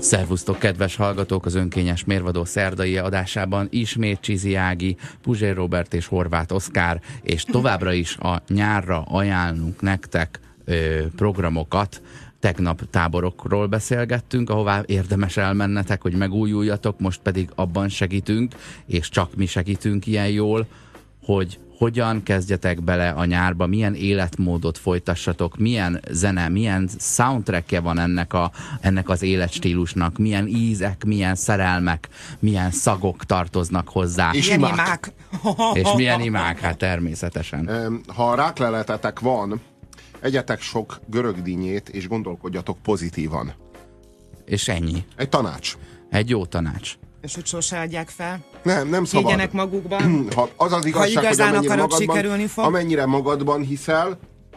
Szervusztok, kedves hallgatók! Az önkényes mérvadó szerdai adásában ismét Csizi Ági, Puzsér Róbert és Horváth Oszkár, és továbbra is a nyárra ajánlunk nektek programokat. Tegnap táborokról beszélgettünk, ahová érdemes elmennetek, hogy megújuljatok, most pedig abban segítünk, és csak mi segítünk ilyen jól, hogy hogyan kezdjetek bele a nyárba, milyen életmódot folytassatok, milyen zene, milyen soundtrackje van ennek az életstílusnak, milyen ízek, milyen szerelmek, milyen szagok tartoznak hozzá. És imák. És milyen imák, hát természetesen. Ha rákleletetek van, egyetek sok görögdínyét, és gondolkodjatok pozitívan. És ennyi. Egy tanács. Egy jó tanács. És hogy sose adják fel. Nem szabad. Higgyenek magukban. Az az igazság, hogy amennyire magadban hiszel,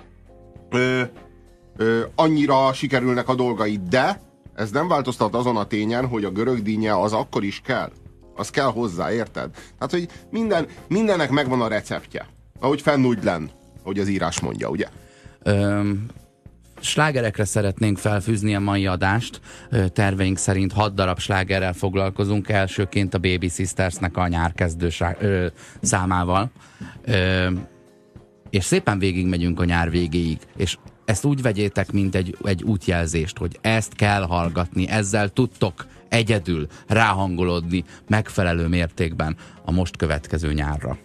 annyira sikerülnek a dolgaid, de ez nem változtat azon a tényen, hogy a görögdínnye az akkor is kell. Az kell hozzá, érted? Tehát, hogy mindennek megvan a receptje. Ahogy fennúgy lenn, ahogy az írás mondja, ugye? Slágerekre szeretnénk felfűzni a mai adást. Terveink szerint 6 darab slágerrel foglalkozunk. Elsőként a Baby Sistersnek a nyárkezdő számával. És szépen végigmegyünk a nyár végéig. És ezt úgy vegyétek, mint egy útjelzést, hogy ezt kell hallgatni, ezzel tudtok egyedül ráhangolódni megfelelő mértékben a most következő nyárra.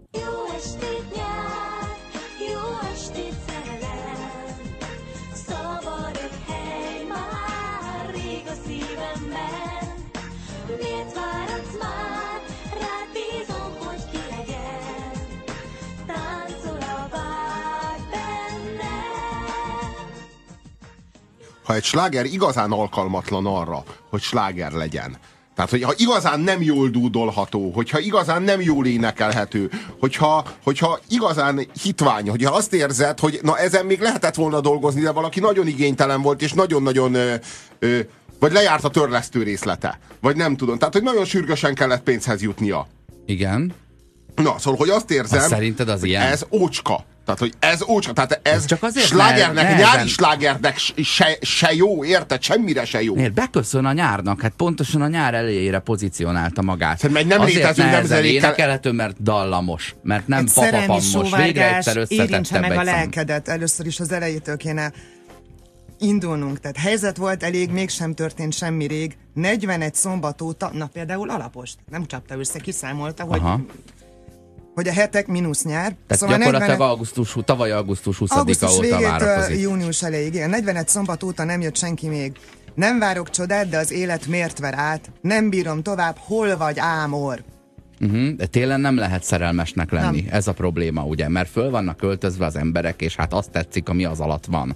Ha egy sláger igazán alkalmatlan arra, hogy sláger legyen, tehát hogyha igazán nem jól dúdolható, hogyha igazán nem jól énekelhető, hogyha igazán hitvány, hogyha azt érzed, hogy na ezen még lehetett volna dolgozni, de valaki nagyon igénytelen volt, és nagyon-nagyon vagy lejárt a törlesztő részlete, vagy nem tudom, tehát hogy nagyon sürgősen kellett pénzhez jutnia. Igen. Na, szóval, hogy azt érzem, szerinted az ilyen? Ez ócska. Tehát, hogy ez ócska, tehát ez csak azért slágernek, nyári slágernek se jó, érted? Semmire se jó. Miért? Beköszön a nyárnak, hát pontosan a nyár elejére pozícionálta magát. Hát, nem létező nemzedékkel... énekelhető, mert dallamos, mert nem papapamos, végre egyszer összetettebb érintse meg a lelkedet, először is az elejétől kéne indulnunk. Tehát helyzet volt elég, mégsem történt semmi rég. 41 szombat óta, na például Alapost, nem csapta össze, kiszámolta, hogy a hetek mínusz nyár. Tehát szóval gyakorlatilag tavaly augusztus 20-a óta várakozik. Június elejéig. 41 szombat óta nem jött senki még. Nem várok csodát, de az élet miért ver át? Nem bírom tovább, hol vagy ámor? De télen nem lehet szerelmesnek lenni. Nem. Ez a probléma, ugye? Mert föl vannak költözve az emberek, és hát azt tetszik, ami az alatt van.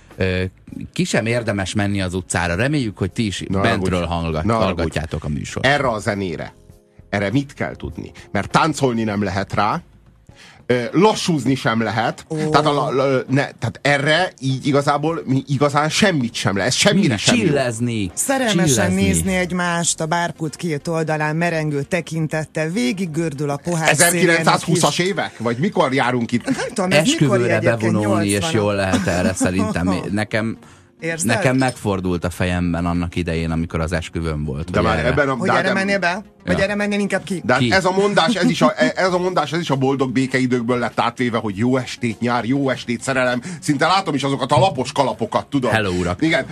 Ki sem érdemes menni az utcára. Reméljük, hogy ti is bentről hallgatjátok a műsort. Erre a zenére. Erre mit kell tudni? Mert táncolni nem lehet rá, lassúzni sem lehet, tehát erre így igazán semmit sem lehet, semmire sem Csillezni. Szerelmesen nézni egymást a bárpult két oldalán merengő tekintettel, végig gördül a pohár 1920-as évek? Vagy mikor járunk itt? Nem tudom, esküvőre bevonulni, és jól lehet erre szerintem. Nekem megfordult a fejemben annak idején, amikor az esküvőm volt. De már hogy erre mennél be? Vagy erre mennél inkább ki? De ez a mondás, ez is a boldog békeidőkből lett átvéve, hogy jó estét nyár, jó estét szerelem. Szinte látom is azokat a lapos kalapokat, tudod? Hello, urak. Igen,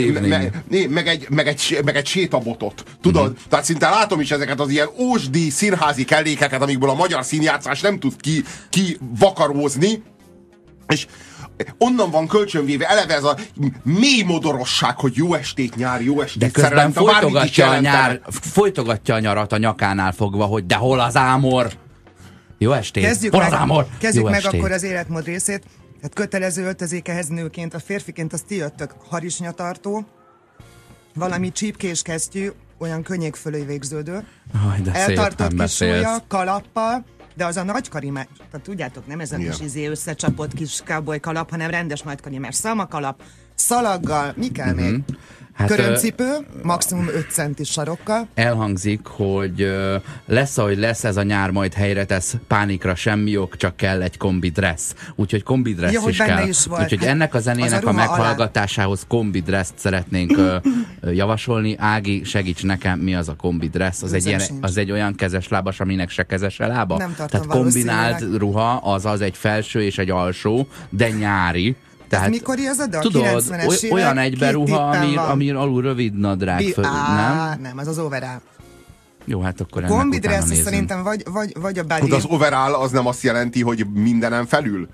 meg egy sétabotot, tudod? Tehát szinte látom is ezeket az ilyen ósdi színházi kellékeket, amikből a magyar színjátszás nem tud vakarózni. És onnan van kölcsönvéve eleve ez a mély modorosság, hogy jó estét nyár, jó estét szerelem. De közben folytogatja a nyarat a nyakánál fogva, hogy de hol az ámor? Jó estét! Kezdjük meg akkor az életmód részét. Tehát kötelező öltözékehez nőként, a férfiként azt ti jöttök harisnyatartó, valami csípkés kesztyű, olyan könnyék fölé végződő, eltartott kis súlya, kalappal, de az a nagy karimás, tehát tudjátok, nem ez a kis összecsapott kis cowboy kalap, hanem rendes nagy karimás szalmakalap, szalaggal, mi kell még? Hát, körömcipő, maximum 5 centis sarokkal. Elhangzik, hogy lesz, ahogy lesz, ez a nyár majd helyre tesz, pánikra semmi ok, csak kell egy kombidressz. Úgyhogy kombidressz is kell. Úgyhogy ennek a zenének a meghallgatásához kombidreszt szeretnénk javasolni. Ági, segíts nekem, mi az a kombi dress? Az egy olyan kezes lábas, aminek se kezes a lába? Nem tartom. Tehát kombinált ruha, az egy felső és egy alsó, de nyári. Tehát, mikori az a dal? Tudod, olyan egyberuha, ami alul rövid nadrág föl, nem? Nem, az overall. Jó, hát akkor ennek kombi dress szerintem vagy a body. Az overall az nem azt jelenti, hogy mindenen felül?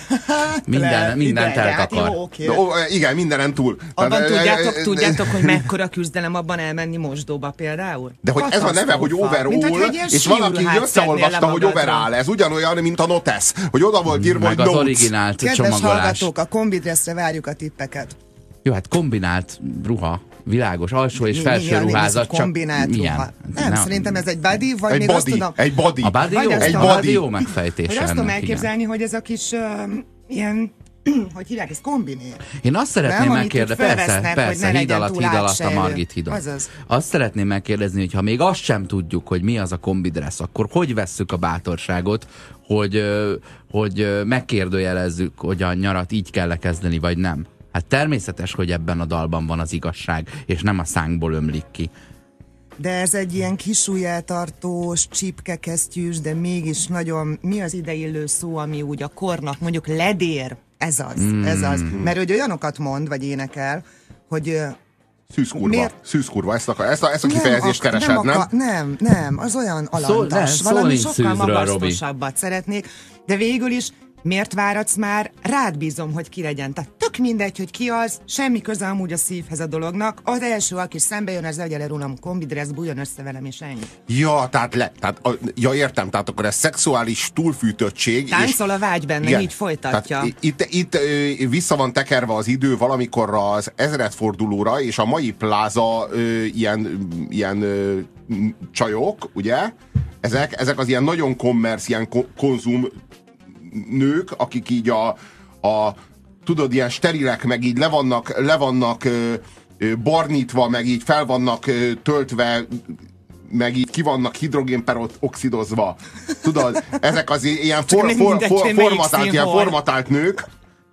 Mindent eltakar. Igen, mindenen túl. Abban tudjátok, hogy mekkora küzdelem abban elmenni mosdóba például? De hogy ez a neve, hogy overall, és valaki összeolvasta, hogy overall. Ez ugyanolyan, mint a notes, hogy oda volt írva, hogy notes. Az originált csomagolás. Kedves hallgatók, a kombi dressre várjuk a tippeket. Jó, hát kombinált ruha. Világos, alsó és felső ruházat, csak milyen? Nem, szerintem ez egy body, vagy egy még body, azt tudom... Egy body. A body jó, egy body jó megfejtése. Hogy azt tudom elképzelni, hogy ez a kis ilyen... hogy hívják, ez kombinér. Én azt szeretném megkérdezni, persze, híd alatt a Margit hídon. Azt szeretném megkérdezni, hogy ha még azt sem tudjuk, hogy mi az a kombidressz, akkor hogy vesszük a bátorságot, hogy megkérdőjelezzük, hogy a nyarat így kell kezdeni, vagy nem? Hát természetes, hogy ebben a dalban van az igazság, és nem a szánkból ömlik ki. De ez egy ilyen kisujjeltartós, csipkekesztyűs, de mégis nagyon, mi az ideillő szó, ami úgy a kornak, mondjuk ledér, ez az. Mert hogy olyanokat mond, vagy énekel, hogy... Szűzkurva, ezt a kifejezést keresed, nem? Nem, az olyan alantas, valami sokkal magasztosabbat szeretnék, de végül is miért váradsz már? Rád bízom, hogy ki legyen. Tehát tök mindegy, hogy ki az, semmi köze amúgy a szívhez a dolognak. Az első, aki szembe jön, az legyen rólam kombidressz, bújjon össze velem, és ennyi. Ja, értem, tehát akkor ez szexuális túlfűtöttség. Táncol a vágy benne, igen, így folytatja. Itt vissza van tekerve az idő valamikor az ezredfordulóra, és a mai pláza ilyen csajok, ugye? Ezek az ilyen nagyon kommersz, ilyen konzum nők, akik így tudod, ilyen sterilek, meg így le vannak barnítva, meg így fel vannak töltve, meg így ki vannak hidrogénperoxidozva. Tudod, ezek az ilyen formatált nők,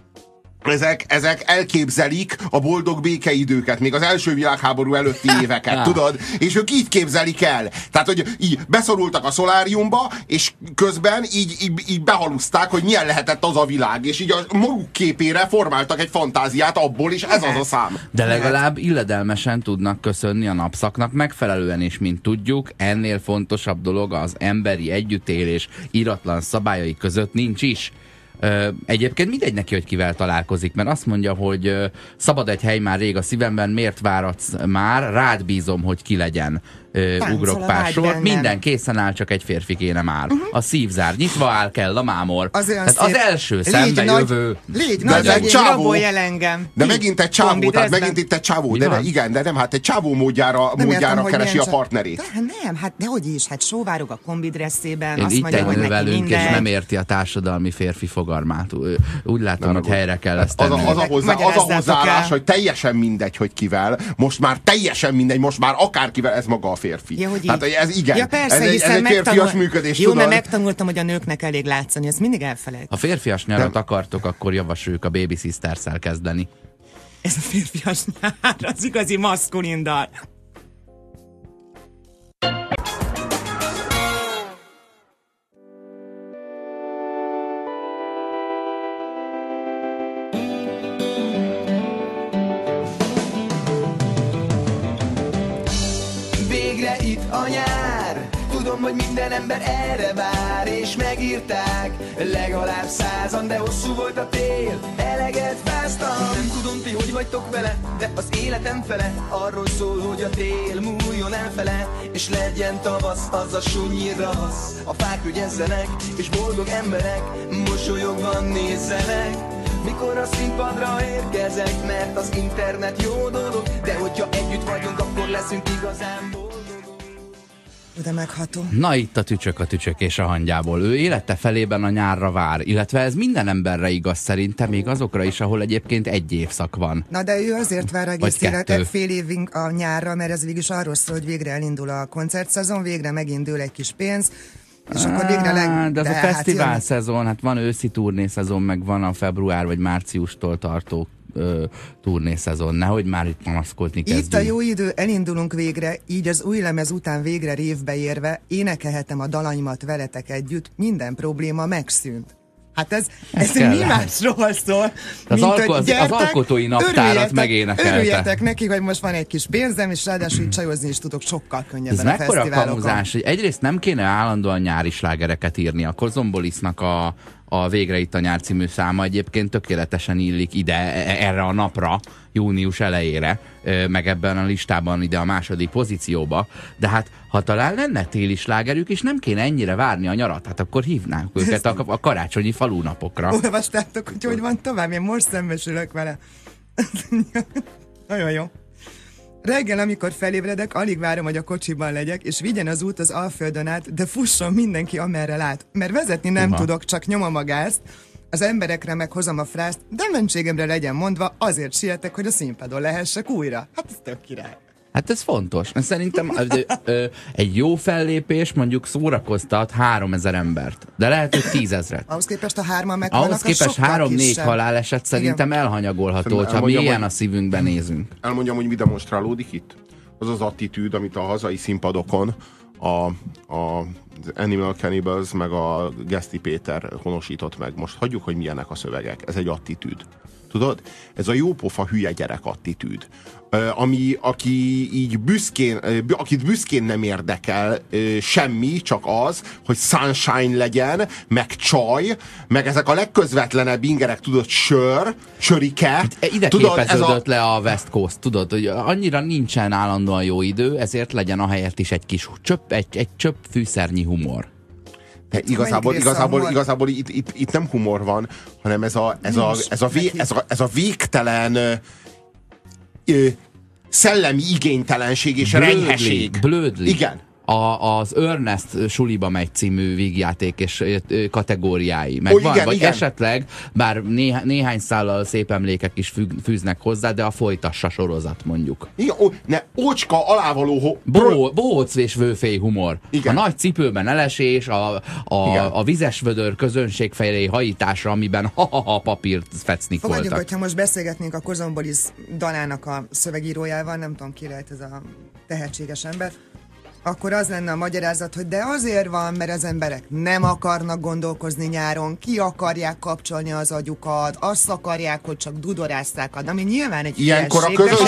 ezek elképzelik a boldog békeidőket, még az első világháború előtti éveket, tudod? És ők így képzelik el. Tehát, hogy így beszorultak a szoláriumba, és közben így behaluszták, hogy milyen lehetett az a világ, és így a maguk képére formáltak egy fantáziát abból, és ez az a szám. De legalább illedelmesen tudnak köszönni a napszaknak megfelelően, és mint tudjuk, ennél fontosabb dolog az emberi együttélés íratlan szabályai között nincs is. Egyébként mindegy neki, hogy kivel találkozik, mert azt mondja, hogy szabad egy hely már rég a szívemben, miért váradsz már, rád bízom, hogy ki legyen. Ugrok pár sort, minden készen áll, csak egy férfi kéne már. A szívzár nyitva áll, kell a mámor. Az első szembe jövő. Légy nagy, egy csávó. De megint egy csávó, tehát megint itt egy csávó. De nem, hát egy csávó módjára keresi a partnerét. Nem, hát dehogy is, hát sóvárog a kombidresszében. Én itt ennyi velünk, és nem érti a társadalmi férfi fogalmát. Úgy látom, hogy helyre kell ezt tenni. Az a hozzáállás, hogy teljesen mindegy, hogy kivel. Most már teljesen mindegy, most már akárkivel, ez maga a férfi. Ja, hát ez igen. Ja, persze, ez egy férfias működés. Jó, mert megtanultam, hogy a nőknek elég látszani, ezt mindig elfelejt. Ha férfias nyarat akartok, akkor javasoljuk a Baby Sisters-szel kezdeni. Ez a férfias nyár, az igazi maszkulin dal. Hogy minden ember erre vár, és megírták legalább 100-an, de hosszú volt a tél, eleget fáztam. Nem tudom ti, hogy vagytok vele, de az életem fele arról szól, hogy a tél múljon elfele, és legyen tavasz, az a sunyi ravasz. A fák ügyezzenek, és boldog emberek mosolyogva nézzenek, mikor a színpadra érkezek, mert az internet jó dolog, de hogyha együtt vagyunk, akkor leszünk igazán boldogok. De megható. Na itt a tücsök és a hangyából. Ő élete felében a nyárra vár, illetve ez minden emberre igaz szerintem, még azokra is, ahol egyébként egy évszak van. Na de ő azért vár egész életet, fél évig a nyárra, mert ez végig arról szól, hogy végre elindul a koncertszezon, végre megindul egy kis pénz, és akkor végre de az a fesztivál szezon, hát van őszi turné szezon, meg van a február vagy márciustól tartó turnészezon. Nehogy már itt panaszkodni kezdjünk. Itt a jó idő, elindulunk végre, így az új lemez után végre révbe érve énekelhetem a dalaimat veletek együtt, minden probléma megszűnt. Hát ez mi másról szól, mint hogy gyertek, az alkotói naptárat megénekelte. Örüljetek neki, hogy most van egy kis pénzem, és ráadásul csajozni is tudok sokkal könnyebben a fesztiválokon. Ez mekkora kamuzás, hogy egyrészt nem kéne állandóan nyári slágereket írni. A Kozombolisnak a Végre itt a nyár című száma egyébként tökéletesen illik ide, erre a napra, június elejére, meg ebben a listában ide a második pozícióba, de hát ha talán lenne téli slágerük, és nem kéne ennyire várni a nyarat, hát akkor hívnánk őket a karácsonyi falunapokra. Olvastátok, hogy van tovább? Én most szembesülök vele. Nagyon jó. Reggel, amikor felébredek, alig várom, hogy a kocsiban legyek, és vigyen az út az Alföldön át, de fusson mindenki, amerre lát. Mert vezetni nem tudok, csak nyomom a gázt, az emberekre meghozom a frászt, de mentségemre legyen mondva, azért sietek, hogy a színpadon lehessek újra. Hát ez tök király. Hát ez fontos. Szerintem egy jó fellépés mondjuk szórakoztat 3000 embert, de lehet, hogy 10 000. Ahhoz képest a 3-an meghalnak, ahhoz képest 3-4 haláleset szerintem elhanyagolható, hogyha mi ilyen a szívünkben nézünk. Elmondjam, hogy mi demonstrálódik itt? Az az attitűd, amit a hazai színpadokon az Animal Cannibals meg a Geszti Péter honosított meg. Most hagyjuk, hogy milyenek a szövegek. Ez egy attitűd. Tudod? Ez a jópofa hülye gyerek attitűd. Akit büszkén nem érdekel semmi, csak az, hogy sunshine legyen, meg csaj, meg ezek a legközvetlenebb ingerek, tudod, sörike. Ide tudod, képeződött le a West Coast, tudod, hogy annyira nincsen állandóan jó idő, ezért legyen a helyett is egy kis egy csöpp fűszernyi humor. De igazából itt nem humor van, hanem ez a végtelen szellemi igénytelenség és renyheség. Blödli. Igen. Az Ernest suliba megy című vígjáték és kategóriái. Megvan? Igen, vagy igen. esetleg, bár néhány szállal szép emlékek is fűznek hozzá, de a folytassa sorozat mondjuk. Igen, ócska alávaló... Bóc és vőfély humor. Igen. A nagy cipőben elesés, a vizes vödör közönség felé hajítása, amiben papírt fecnik voltak. Hogyha most beszélgetnénk a Kozombolis dalának a szövegírójával, nem tudom ki lehet ez a tehetséges ember, akkor az lenne a magyarázat, hogy de azért van, mert az emberek nem akarnak gondolkozni nyáron, ki akarják kapcsolni az agyukat, azt akarják, hogy csak dudorásszák, ami nyilván egy ilyenkor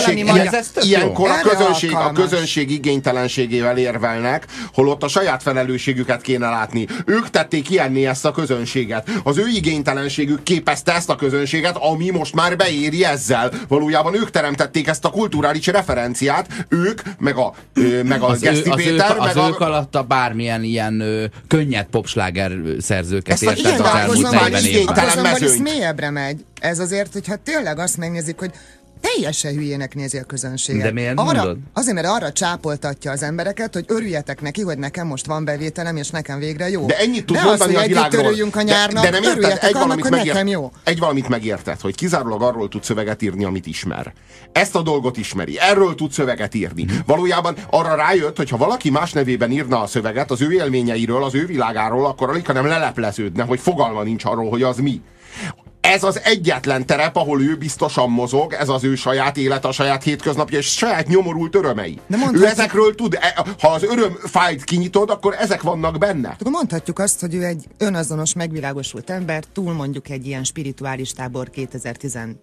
a közönség igénytelenségével érvelnek, holott a saját felelősségüket kéne látni. Ők tették ilyenné ezt a közönséget. Az ő igénytelenségük képezte ezt a közönséget, ami most már beéri ezzel. Valójában ők teremtették ezt a kulturális referenciát, ők, meg a Geszti Péter, ők alatt a bármilyen ilyen könnyed popsláger szerzőket érted az elmúlt 40 évben. A Kozombolis mélyebbre megy. Ez azért, hogyha tényleg azt megnézik, hogy teljesen hülyének nézi a közönséget. De miért mondod? Azért, mert arra csápoltatja az embereket, hogy örüljetek neki, hogy nekem most van bevételem, és nekem végre jó. De ennyit tud mondani a világról. Örüljünk a nyárnak, de nem örüljetek annak, hogy nekem jó. Egy valamit megérted, hogy kizárólag arról tud szöveget írni, amit ismer. Ezt a dolgot ismeri. Erről tud szöveget írni. Valójában arra rájött, hogy ha valaki más nevében írna a szöveget az ő élményeiről, az ő világáról, akkor alig nem lelepleződne, hogy fogalma nincs arról, hogy az mi. Ez az egyetlen terep, ahol ő biztosan mozog, ez az ő saját élet, a saját hétköznapja, és saját nyomorult örömei. Ő ezekről tud, ha az örömfájt kinyitod, akkor ezek vannak benne. Akkor mondhatjuk azt, hogy ő egy önazonos, megvilágosult ember, túl mondjuk egy ilyen spirituális tábor 2015,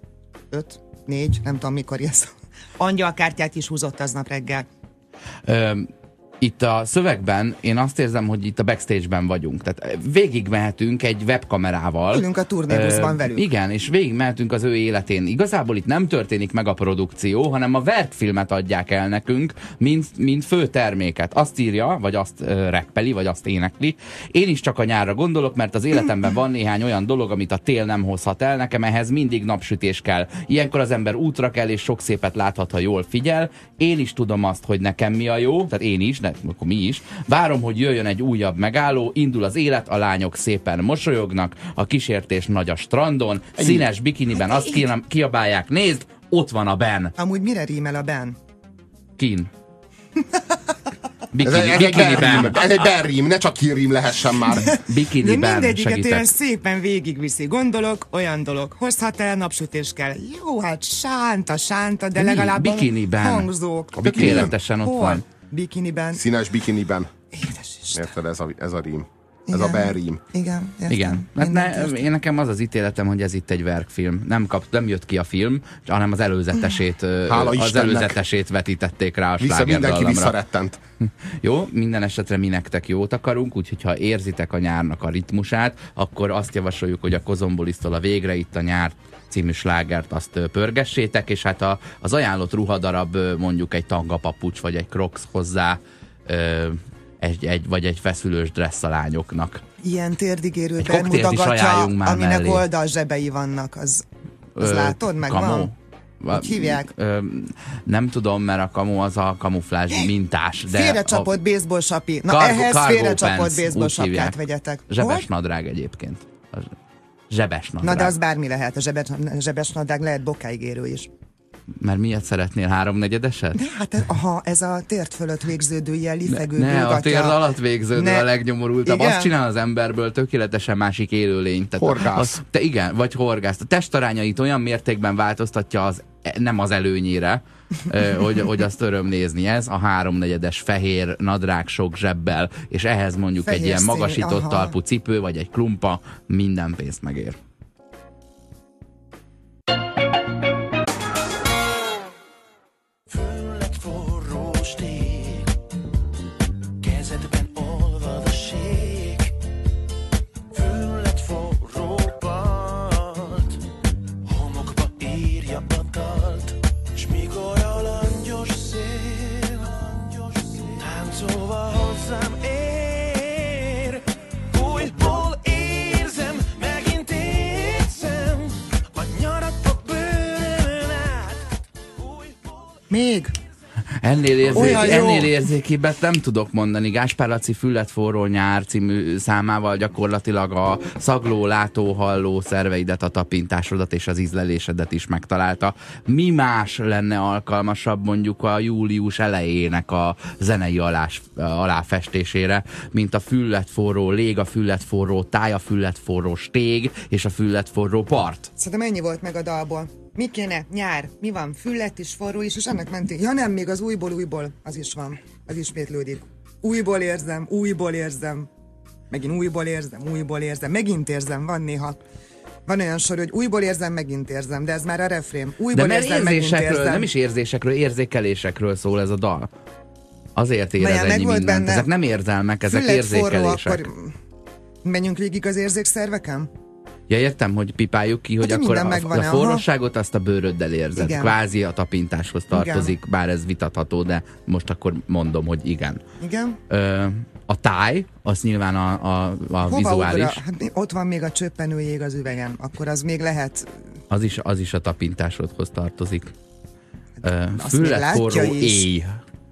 4, nem tudom mikor ez. Angyalkártyát is húzott aznap reggel. Itt a szövegben én azt érzem, hogy itt a backstage-ben vagyunk. Tehát végigmehetünk egy webkamerával. Ülünk a turnébuszban velük. Igen, és végigmehetünk az ő életén. Igazából itt nem történik meg a produkció, hanem a vert filmet adják el nekünk, mint fő terméket. Azt írja, vagy azt reppeli, vagy azt énekli. Én is csak a nyárra gondolok, mert az életemben van néhány olyan dolog, amit a tél nem hozhat el. Nekem ehhez mindig napsütés kell. Ilyenkor az ember útra kell, és sok szépet láthat, ha jól figyel. Én is tudom azt, hogy nekem mi a jó, tehát én is, de akkor mi is. Várom, hogy jöjjön egy újabb megálló, indul az élet, a lányok szépen mosolyognak, a kísértés nagy a strandon, színes bikiniben azt kiabálják, nézd, ott van a Ben. Amúgy mire rímel a Ben? Kin. Bikiniben. Ez egy berrím, ne csak kirím lehessen már. Bikiniben de mindegyiket segítek. olyan szépen végigviszi. Gondolok, olyan dolog. Hozhat el, napsütés kell. Jó, hát sánta, de legalább bikiniben. hangzók. Tökéletesen ott van. Bikiniben. Színes bikiniben. Édes Isten. Érted, ez a rím. Ez a berrím. Igen, értem. Igen. Hát én nekem az az ítéletem, hogy ez itt egy verkfilm. Nem jött ki a film, hanem az előzetesét vetítették rá a Mindenki slágerdallamra. visszarettent. Jó, minden esetre mi nektek jót akarunk, úgyhogy ha érzitek a nyárnak a ritmusát, akkor azt javasoljuk, hogy a Kozombulisztól a Végre itt a nyár című slágert azt pörgessétek, és hát az ajánlott ruhadarab mondjuk egy tangapapucs, vagy egy crocs hozzá, vagy egy feszülős dressz a lányoknak. Ilyen térdigérő Egy koktélt is bermudagatja, ajánljunk már aminek mellé. oldalzsebei vannak, az látod, megvan? Hogy hívják? Nem tudom, mert a kamu az a kamuflázs mintás. De félrecsapott baseball sapi. Na ehhez félrecsapott baseball sapkát vegyetek. Zsebes nadrág egyébként. Zsebes nadrág. Na de az bármi lehet. A zsebes nadrág lehet bokáig érő is. Mert miért szeretnél 3/4-eset? De hát ez a tért fölött végződő ilyen lifegő Ne, a térd alatt végződő a legnyomorultabb. Igen? Azt csinál az emberből tökéletesen másik élőlényt. Horgász. Igen, vagy horgász. A testarányait olyan mértékben változtatja nem az előnyére, hogy azt öröm nézni. Ez a 3/4-es fehér nadrág sok zsebbel, és ehhez mondjuk Fehér egy ilyen színű, magasított aha. talpú cipő, vagy egy klumpa, minden pénzt megér. Fölött forró stég, kezedben olvad a sék. Fölött forró part, homokba írja a dalt. S mikor a langyos szél táncolva hozzám ér, újból érzem, megint érzem a nyarat a bőrömön át. Még? Ennél érzékibbet nem tudok mondani. Gáspár Laci Füllet forró nyár című számával gyakorlatilag a szagló, látó, halló szerveidet, a tapintásodat és az ízlelésedet is megtalálta. Mi más lenne alkalmasabb mondjuk a július elejének a zenei aláfestésére, mint a füllet forró lég, a füllet forró táj, a füllet forró stég és a füllet forró part. Szerintem ennyi volt meg a dalból. Mi kéne? Nyár. Mi van? Füllet is, forró is, és ennek mentén. Ja nem, még az újból, az is van. Az ismétlődik. Újból érzem. Megint újból érzem. Megint érzem, van néha. Van olyan sor, hogy újból érzem, megint érzem, de ez már a refrén. Újból de érzem, megint érzem. Nem is érzésekről, érzékelésekről szól ez a dal. Azért ér ez ennyi mindent. Benne. Ezek nem érzelmek, ezek Füllet érzékelések. Forró, akkor menjünk végig az érzékszerveken? Ja, értem, hogy pipáljuk ki, hogy Hát, akkor megvan, a forróságot azt a bőröddel érzed. Igen. Kvázi a tapintáshoz tartozik, Igen. bár ez vitatható, de most akkor mondom, hogy igen. Igen? A táj, az nyilván a vizuális. Hát, ott van még a csöppenő jég az üvegen, akkor az még lehet... Az is a tapintásodhoz tartozik. Azt még Füllet látja forró is. éj.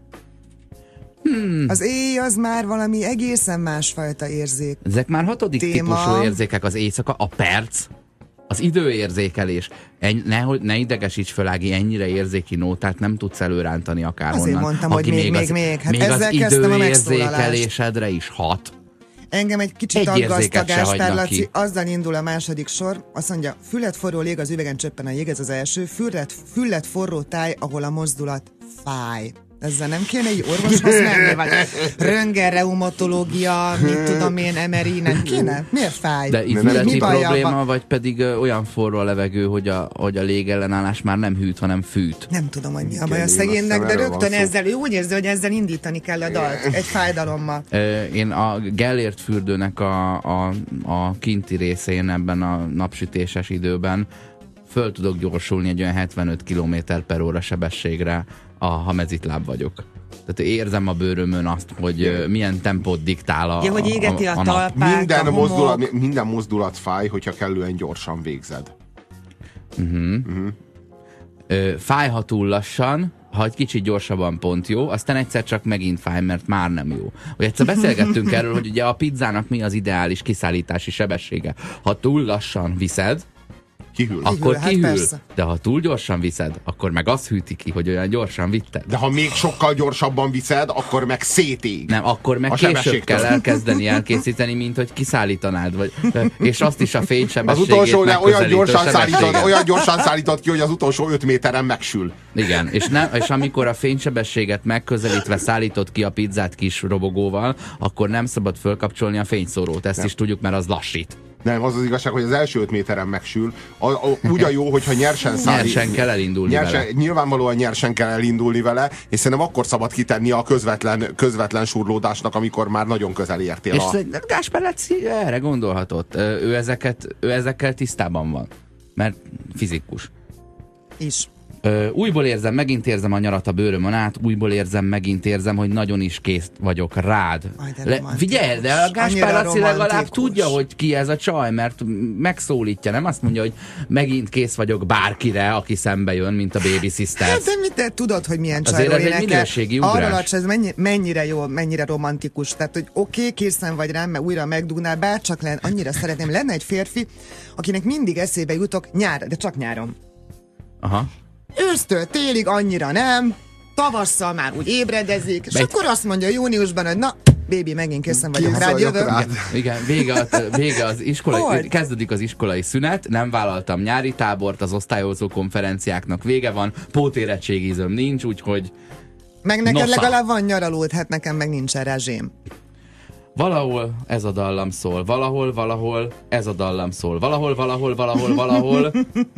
Az éj az már valami egészen másfajta érzék. Ezek már 6. típusú érzékek, az éjszaka, a perc, az időérzékelés. Ne idegesíts föl, Ági, ennyire érzéki nótát nem tudsz előrántani akárhonnan. Azért mondtam, hogy még. Hát még ezzel az kezdtem a időérzékelésedre is hat. Engem egy kicsit Egy aggaszt a érzéket se Gáspár hagynak Laci, ki. azzal indul a második sor, azt mondja, füllet forró lég az üvegen, csöppen a jég, ez az első, füllet forró táj, ahol a mozdulat fáj. Ezzel nem kéne egy orvoshoz menni, vagy röntgen, reumatológia, mit tudom én, MRI, nem kéne? Miért fáj? De izületi Mi baj probléma, abban? vagy pedig olyan forró a levegő, hogy a légellenállás már nem hűt, hanem fűt. Nem tudom, hogy mi a Igen, baj a én szegénynek, azt de hiszem, rögtön erről van szó. ezzel, ő úgy érzi, hogy ezzel indítani kell a dalt, egy fájdalommal. Én a Gellért fürdőnek a kinti részén ebben a napsütéses időben föl tudok gyorsulni egy olyan 75 km/h sebességre, ha mezitláb vagyok. Tehát érzem a bőrömön azt, hogy milyen tempót diktál a Ja, hogy égeti a nap. talpát, a homok. Minden mozdulat fáj, hogyha kellően gyorsan végzed. Fájha túl lassan, ha egy kicsit gyorsabban pont jó, aztán egyszer csak megint fáj, mert már nem jó. Hogy egyszer beszélgettünk erről, hogy ugye a pizzának mi az ideális kiszállítási sebessége. Ha túl lassan viszed, Kihűl. Akkor Hát kihűl. persze. De ha túl gyorsan viszed, akkor meg az hűti ki, hogy olyan gyorsan vitted. De ha még sokkal gyorsabban viszed, akkor meg szétég. Nem, akkor meg A később sebességtől. kell elkezdeni elkészíteni, mint hogy kiszállítanád. És azt is a Az fénysebességét utolsó megközelítő olyan gyorsan szállított ki, hogy az utolsó 5 méteren megsül. Igen, és amikor a fénysebességet megközelítve szállított ki a pizzát kis robogóval, akkor nem szabad fölkapcsolni a fényszórót. Ezt is tudjuk, mert az lassít. Nem, az igazság, hogy az első 5 méteren megsül. Úgy a jó, hogyha nyersen szállít. Nyersen kell elindulni vele. Nyilvánvalóan nyersen kell elindulni vele, és szerintem akkor szabad kitenni a közvetlen surlódásnak, amikor már nagyon közel értél. És Gáspár Laci erre gondolhatott. Ő ezekkel tisztában van. Mert fizikus. Is. Újból érzem, megint érzem a nyarat a bőrömön át, újból érzem, megint érzem, hogy nagyon is kész vagyok rád. Figyelj, de a Gáspár Laci legalább tudja, hogy ki ez a csaj, mert megszólítja, nem azt mondja, hogy megint kész vagyok bárkire, aki szembe jön, mint a Baby Sisters. Hát de mit tudod, hogy milyen azért csajról ez egy minőségi ugrás. ez mennyire jó, mennyire romantikus. Tehát, hogy oké, készen vagy rám, mert újra megdugnál, bárcsak lenne, annyira szeretném. Lenne egy férfi, akinek mindig eszébe jutok nyár, de csak nyáron. Aha. Ősztől télig annyira nem, tavasszal már úgy ébredezik, és akkor azt mondja júniusban, hogy na, bébi, megint készen vagyok rád, jövök. Igen, vége az iskolai, kezdődik az iskolai szünet, nem vállaltam nyári tábort, az osztályozó konferenciáknak vége van, pótérettségizöm nincs, úgyhogy meg neked legalább van nyaralód, hát nekem meg nincsen rá zsém. Valahol ez a dallam szól, valahol ez a dallam szól, valahol,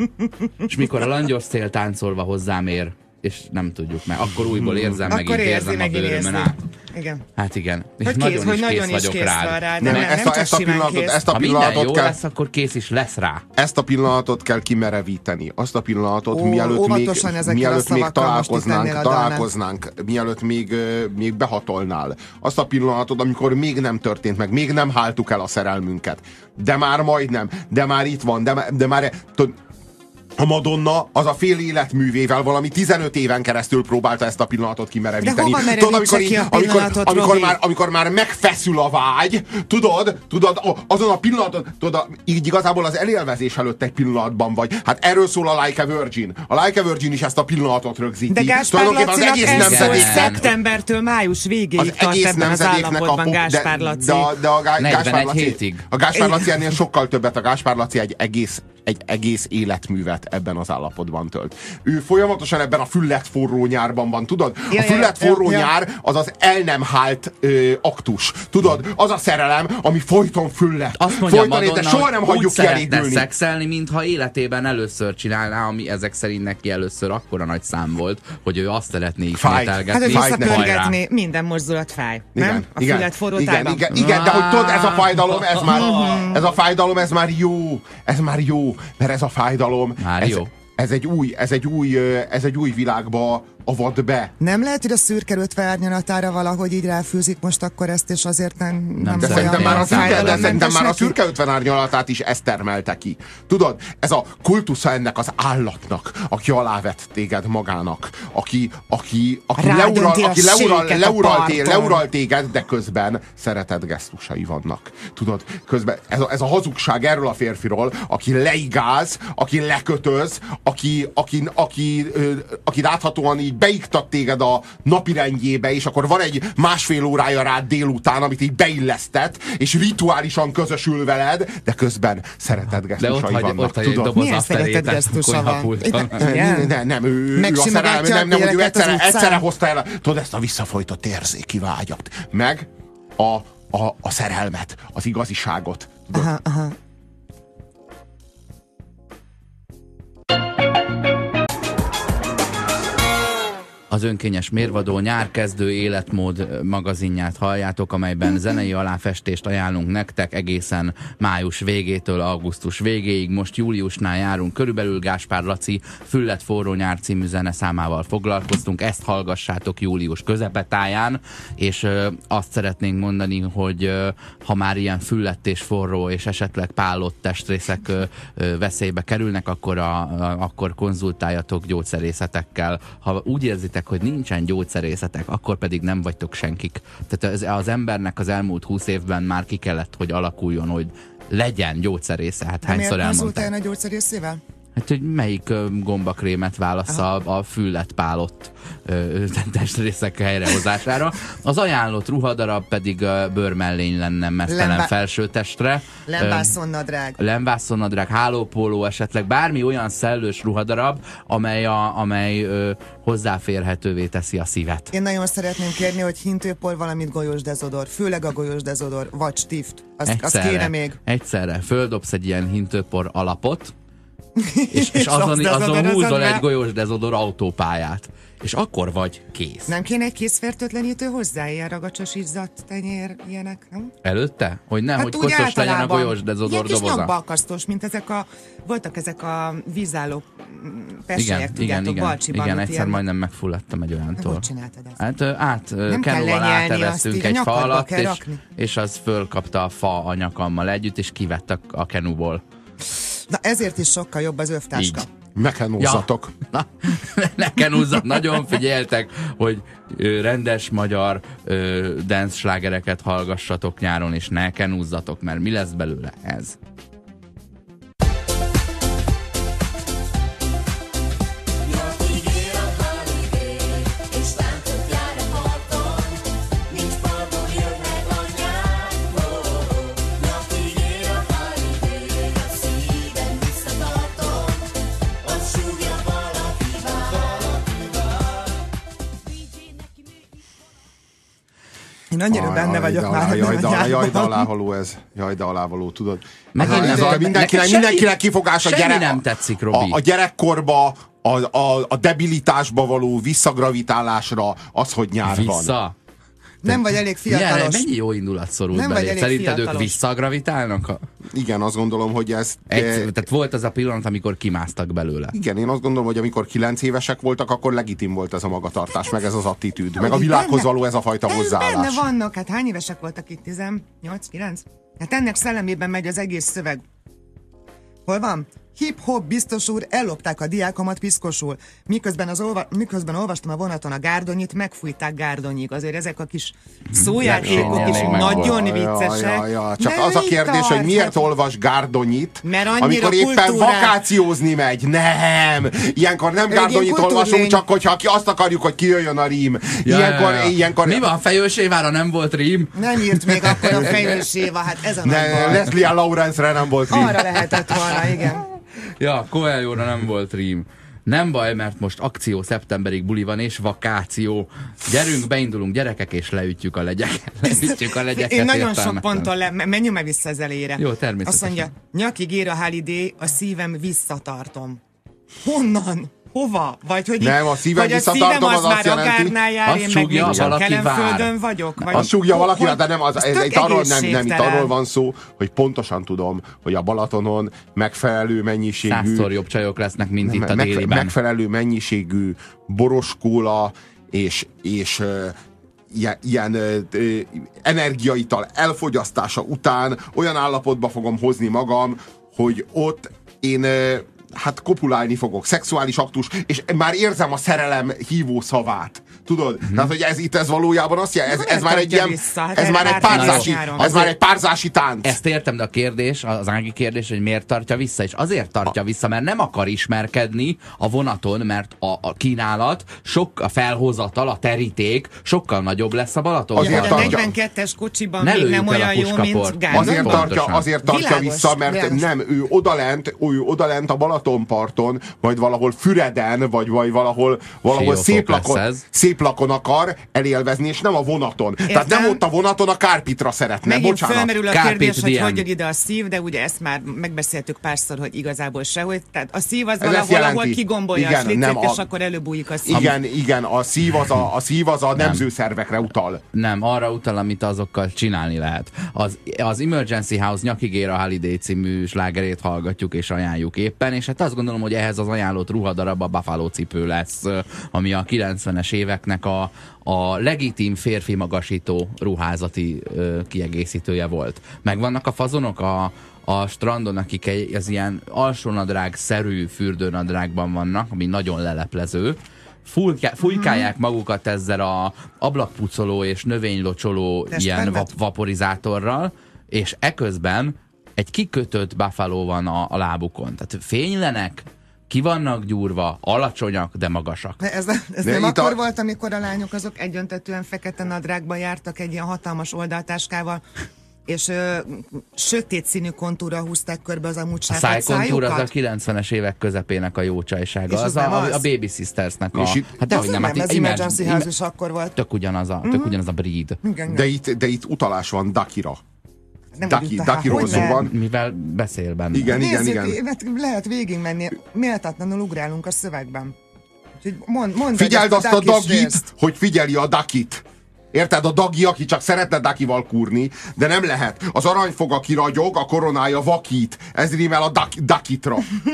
és mikor a langyos szél táncolva hozzám ér, és nem tudjuk meg, akkor újból érzem, megint érzem a bőrömön át. Igen. Hát igen, és hogy nagyon is kész vagyok rád. Ezt a pillanatot ha minden jó lesz, akkor kész is lesz rá. Ezt a pillanatot kell kimerevíteni. Azt a pillanatot, mielőtt még találkoznánk, mielőtt még behatolnál. Azt a pillanatot, amikor még nem történt meg, még nem háltuk el a szerelmünket. De már majdnem, de már itt van, de már... A Madonna az a fél életművével valami 15 éven keresztül próbálta ezt a pillanatot kimerevíteni. Amikor már megfeszül a vágy, tudod, azon a pillanaton, így igazából az elélvezés előtt egy pillanatban vagy. Hát erről szól a Like a Virgin. A Like a Virgin is ezt a pillanatot rögzíti. De Gáspár Lacinak ez szól szeptembertől május végéig tart ebben az állapotban Gáspár Laci. De a Gáspár hétig. Laci ennél sokkal többet. A Gáspár Laci egy egész életművet ebben az állapotban tölt. Ő folyamatosan ebben a füllet forró nyárban van, tudod? A füllet forró nyár az az el nem hált aktus. Tudod? Az a szerelem, ami folyton füllet. Azt mondja Madonna, de soha nem hagyjuk kielégülni. Szexelni, mintha életében először csinálná, ami ezek szerint neki először akkora nagy szám volt, hogy ő azt szeretné ismételgetni. Hát, hogy visszapörgetni, minden mozdulat fáj. Nem? A füllet forró tájban. Igen, de hogy tudod, ez a fájdalom, ez már jó. Ez már jó. Mert ez a fájdalom, ez egy új világba avat be. Nem lehet, hogy a szürke 50 árnyalatára valahogy így ráfűzik most akkor ezt, és azért nem de szerintem már a szürke 50 árnyalatát is ezt termelte ki. Tudod, ez a kultusza ennek az állatnak, aki alávet téged magának, aki leural téged, de közben szeretet gesztusai vannak. Tudod, közben ez a hazugság erről a férfiról, aki leigáz, aki lekötöz, aki láthatóan így beiktat téged a napirendjébe, és akkor van egy másfél órája rád délután, amit így beillesztet, és rituálisan közösül veled, de közben szeretetgesztusai vannak. Ott tudod? Milyen szeretetgesztusa van? Nem, ő a szerelem, nem, hogy ő egyszerre hozta el, tudod, ezt a visszafolytott érzéki vágyat, meg a szerelmet, az igaziságot. Aha. Az önkényes mérvadó nyárkezdő életmód magazinját halljátok, amelyben zenei aláfestést ajánlunk nektek egészen május végétől augusztus végéig. Most júliusnál járunk körülbelül. Gáspár Laci Füllet forró nyár című zeneszámával foglalkoztunk. Ezt hallgassátok július közepetáján, és azt szeretnénk mondani, hogy ha már ilyen füllett és forró és esetleg pálott testrészek veszélybe kerülnek, akkor konzultáljatok gyógyszerészetekkel. Ha úgy érzitek, hogy nincsen gyógyszerészetek, akkor pedig nem vagytok senkik. Tehát az embernek az elmúlt 20 évben már ki kellett, hogy alakuljon, hogy legyen gyógyszerésze. Hát hányszor elmondták. Miért konzultáljon a gyógyszerészével? Hát, hogy melyik gombakrémet válassza a füllet pálott testrészek helyrehozására. Az ajánlott ruhadarab pedig bőrmellény lenne mesztelen felsőtestre. Lemvászonnadrág, hálópóló, esetleg bármi olyan szellős ruhadarab, amely hozzáférhetővé teszi a szívet. Én nagyon szeretném kérni, hogy hintőpor, valamint golyós dezodor, főleg a golyós dezodor, vagy stift. Az kéne még. Egyszerre földobsz egy ilyen hintőpor alapot, és azon húzol egy golyós dezodor autópályát. És akkor vagy kész. Nem kéne egy készfertőtlenítő hozzá, ilyen ragacsos izzadt tenyér, ilyenek, nem? Előtte? Hogy nem, hogy koszos legyen a golyós dezodor doboza. Ilyen kis nyakbalkasztós, mint voltak ezek a vízálló perselyek, tudjátok, Balcsiban. Igen, egyszer majdnem megfulladtam egy olyantól. Hogy csináltad ezt? Hát kenúval áteveztünk egy fa alatt, és az fölkapta a fa a nyakammal együtt, és kivett a kenúból. Na ezért is sokkal jobb az övtáska. Mekenúzzatok. Ja. Ne kenúzzat, nagyon figyeltek, hogy rendes magyar dance slágereket hallgassatok nyáron, és ne kenúzzatok, mert mi lesz belőle ez? Én annyira benne vagyok már. Jaj, de alávaló ez. Jaj, de alávaló, tudod. Mindenkinek kifogás a gyerek. Nem tetszik, Robi. A gyerekkorba, a debilitásba való visszagravitálásra az, hogy nyár van. Nem vagy elég fiatalos. Mennyi jó indulat szorult belé? Szerinted ők visszagravitálnak? Igen, azt gondolom, hogy ez... Tehát volt az a pillanat, amikor kimásztak belőle. Igen, én azt gondolom, hogy amikor 9 évesek voltak, akkor legitim volt ez a magatartás, meg ez az attitűd, meg a világhoz való ez a fajta hozzáállás. Benne vannak, hát hány évesek voltak itt? 18-9? Hát ennek szellemében megy az egész szöveg. Hol van? Hip-hop, biztos úr, ellopták a diákomat piszkosul. Miközben olvastam a vonaton a Gárdonyit, megfújták Gárdonyig. Azért ezek a kis szójátékok is nagyon viccesek. Csak az a kérdés, hogy miért olvas Gárdonyit, amikor éppen vakációzni megy. Nem! Ilyenkor nem Gárdonyit olvasunk, csak hogyha azt akarjuk, hogy kijöjjön a rím. Ilyenkor... Mi van, Fejős Évára nem volt rím? Nem írt még akkor a Fejős Éva, hát ez a nagy baj. Leslie Lawrence-re nem volt rím. Arra lehetett volna, igen. Ja, Coelho-ra nem volt rím. Nem baj, mert most akció szeptemberig buli van, és vakáció. Gyerünk, beindulunk gyerekek, és leütjük a legyeket. Én nagyon sok ponton menjünk már vissza az elejére. Jó, természetesen. Azt mondja, nyakig ér a holiday, a szívem visszatartom. Honnan? Hova? Vagy hogy nem, a szívem visszatartom, az azt jelenti, azt súgja valaki vár. Vagyok, azt súgja valaki vár, de nem, itt arról van szó, hogy pontosan tudom, hogy a Balatonon megfelelő mennyiségű... 100-szor jobb csajok lesznek, mint itt a déliben. Megfelelő mennyiségű boroskóla és ilyen energiaital elfogyasztása után olyan állapotba fogom hozni magam, hogy ott én... hát kopulálni fogok, szexuális aktus, és már érzem a szerelem hívó szavát. Tudod? Tehát, hogy ez valójában azt jelenti, ez már egy ilyen, ez már egy párzási tánc. Ezt értem, de a kérdés, az Ági kérdés, hogy miért tartja vissza, és azért tartja vissza, mert nem akar ismerkedni a vonaton, mert a kínálat, a felhozatal, a teríték sokkal nagyobb lesz a Balaton. Ja, a 42-es kocsiban még nem olyan jó, mint Gárdony. Azért tartja vissza, mert nem, ő odalent a Balatonparton, vagy valahol Füreden, vagy valahol szép lakon akar elélvezni, és nem a vonaton. Értem. Tehát nem ott a vonaton, a Kárpitra szeretne. Megint bocsánat. felmerül a kérdés, hogy jön ide a szív, de ugye ezt már megbeszéltük párszor, hogy igazából sehogy. Tehát a szív az valahol kigombolja a slicet, és akkor előbújik a szív. Igen, a szív az a nemzőszervekre utal. Nem, arra utal, amit azokkal csinálni lehet. Az Emergency House Nyakig ér a Holiday című slágerét hallgatjuk és ajánljuk éppen, és hát azt gondolom, hogy ehhez az ajánlott ruhadarab a Buffalo cipő lesz, ami a 90-es éveknek a legitim férfi magasító ruházati kiegészítője volt. Megvannak a fazonok a strandon, akik az ilyen alsónadrág-szerű fürdőnadrágban vannak, ami nagyon leleplező. Fújkálják magukat ezzel a ablakpucoló és növénylocsoló ilyen vaporizátorral, és eközben egy kikötött buffalo van a lábukon. Tehát fénylenek, ki vannak gyúrva, alacsonyak, de magasak. De ez nem akkor volt, amikor a lányok azok egyöntetően fekete nadrágban jártak egy ilyen hatalmas oldaltáskával, és sötét színű kontúra húzták körbe az amúgy sáfát szájkontúr az a 90-es évek közepének a jó csajsága. Az a Baby Sistersnek a... Hát dehogy nem, az Emergency House is akkor volt. Tök ugyanaz a breed. De itt utalás van Ducky-ra. Ducky-ról szó van. Mivel beszél benne. Igen. Lehet végigmenni, méltatlanul ugrálunk a szövegben. Figyeld azt a Dagit, hogy figyeli a Duckit. Érted? A Dagi, aki csak szeretne Duckival kurni, de nem lehet. Az aranyfoga kiragyog, a koronája vakít. Ez rímel a Duckitra.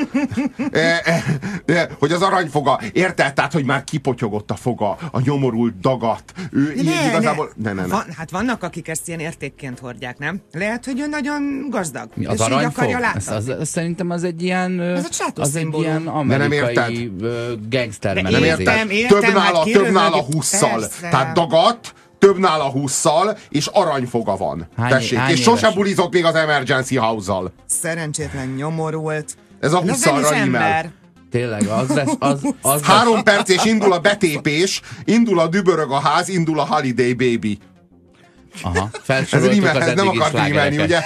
Hogy az aranyfoga, érted? Tehát, hogy már kipotyogott a foga, a nyomorult dagat. Ő igazából... Ne. Hát vannak, akik ezt ilyen értékként hordják, nem? Lehet, hogy ő nagyon gazdag. Az aranyfog? Szerintem az egy ilyen... Az egy ilyen amerikai gangstermenezés. Nem érted? Több nála 20-szal. Tehát dagat, több nála 20-szal, és aranyfoga van. Tessék, és sose bulizott még az Emergency House-zal. Szerencsétlen nyomorult. Ez a 20-szalra rímel. Tényleg, az 3 perc és indul a betépés, indul a dübörög a ház, indul a Holiday Baby. Aha, felsoroltuk az eddigi nem akart rímelni, ugye?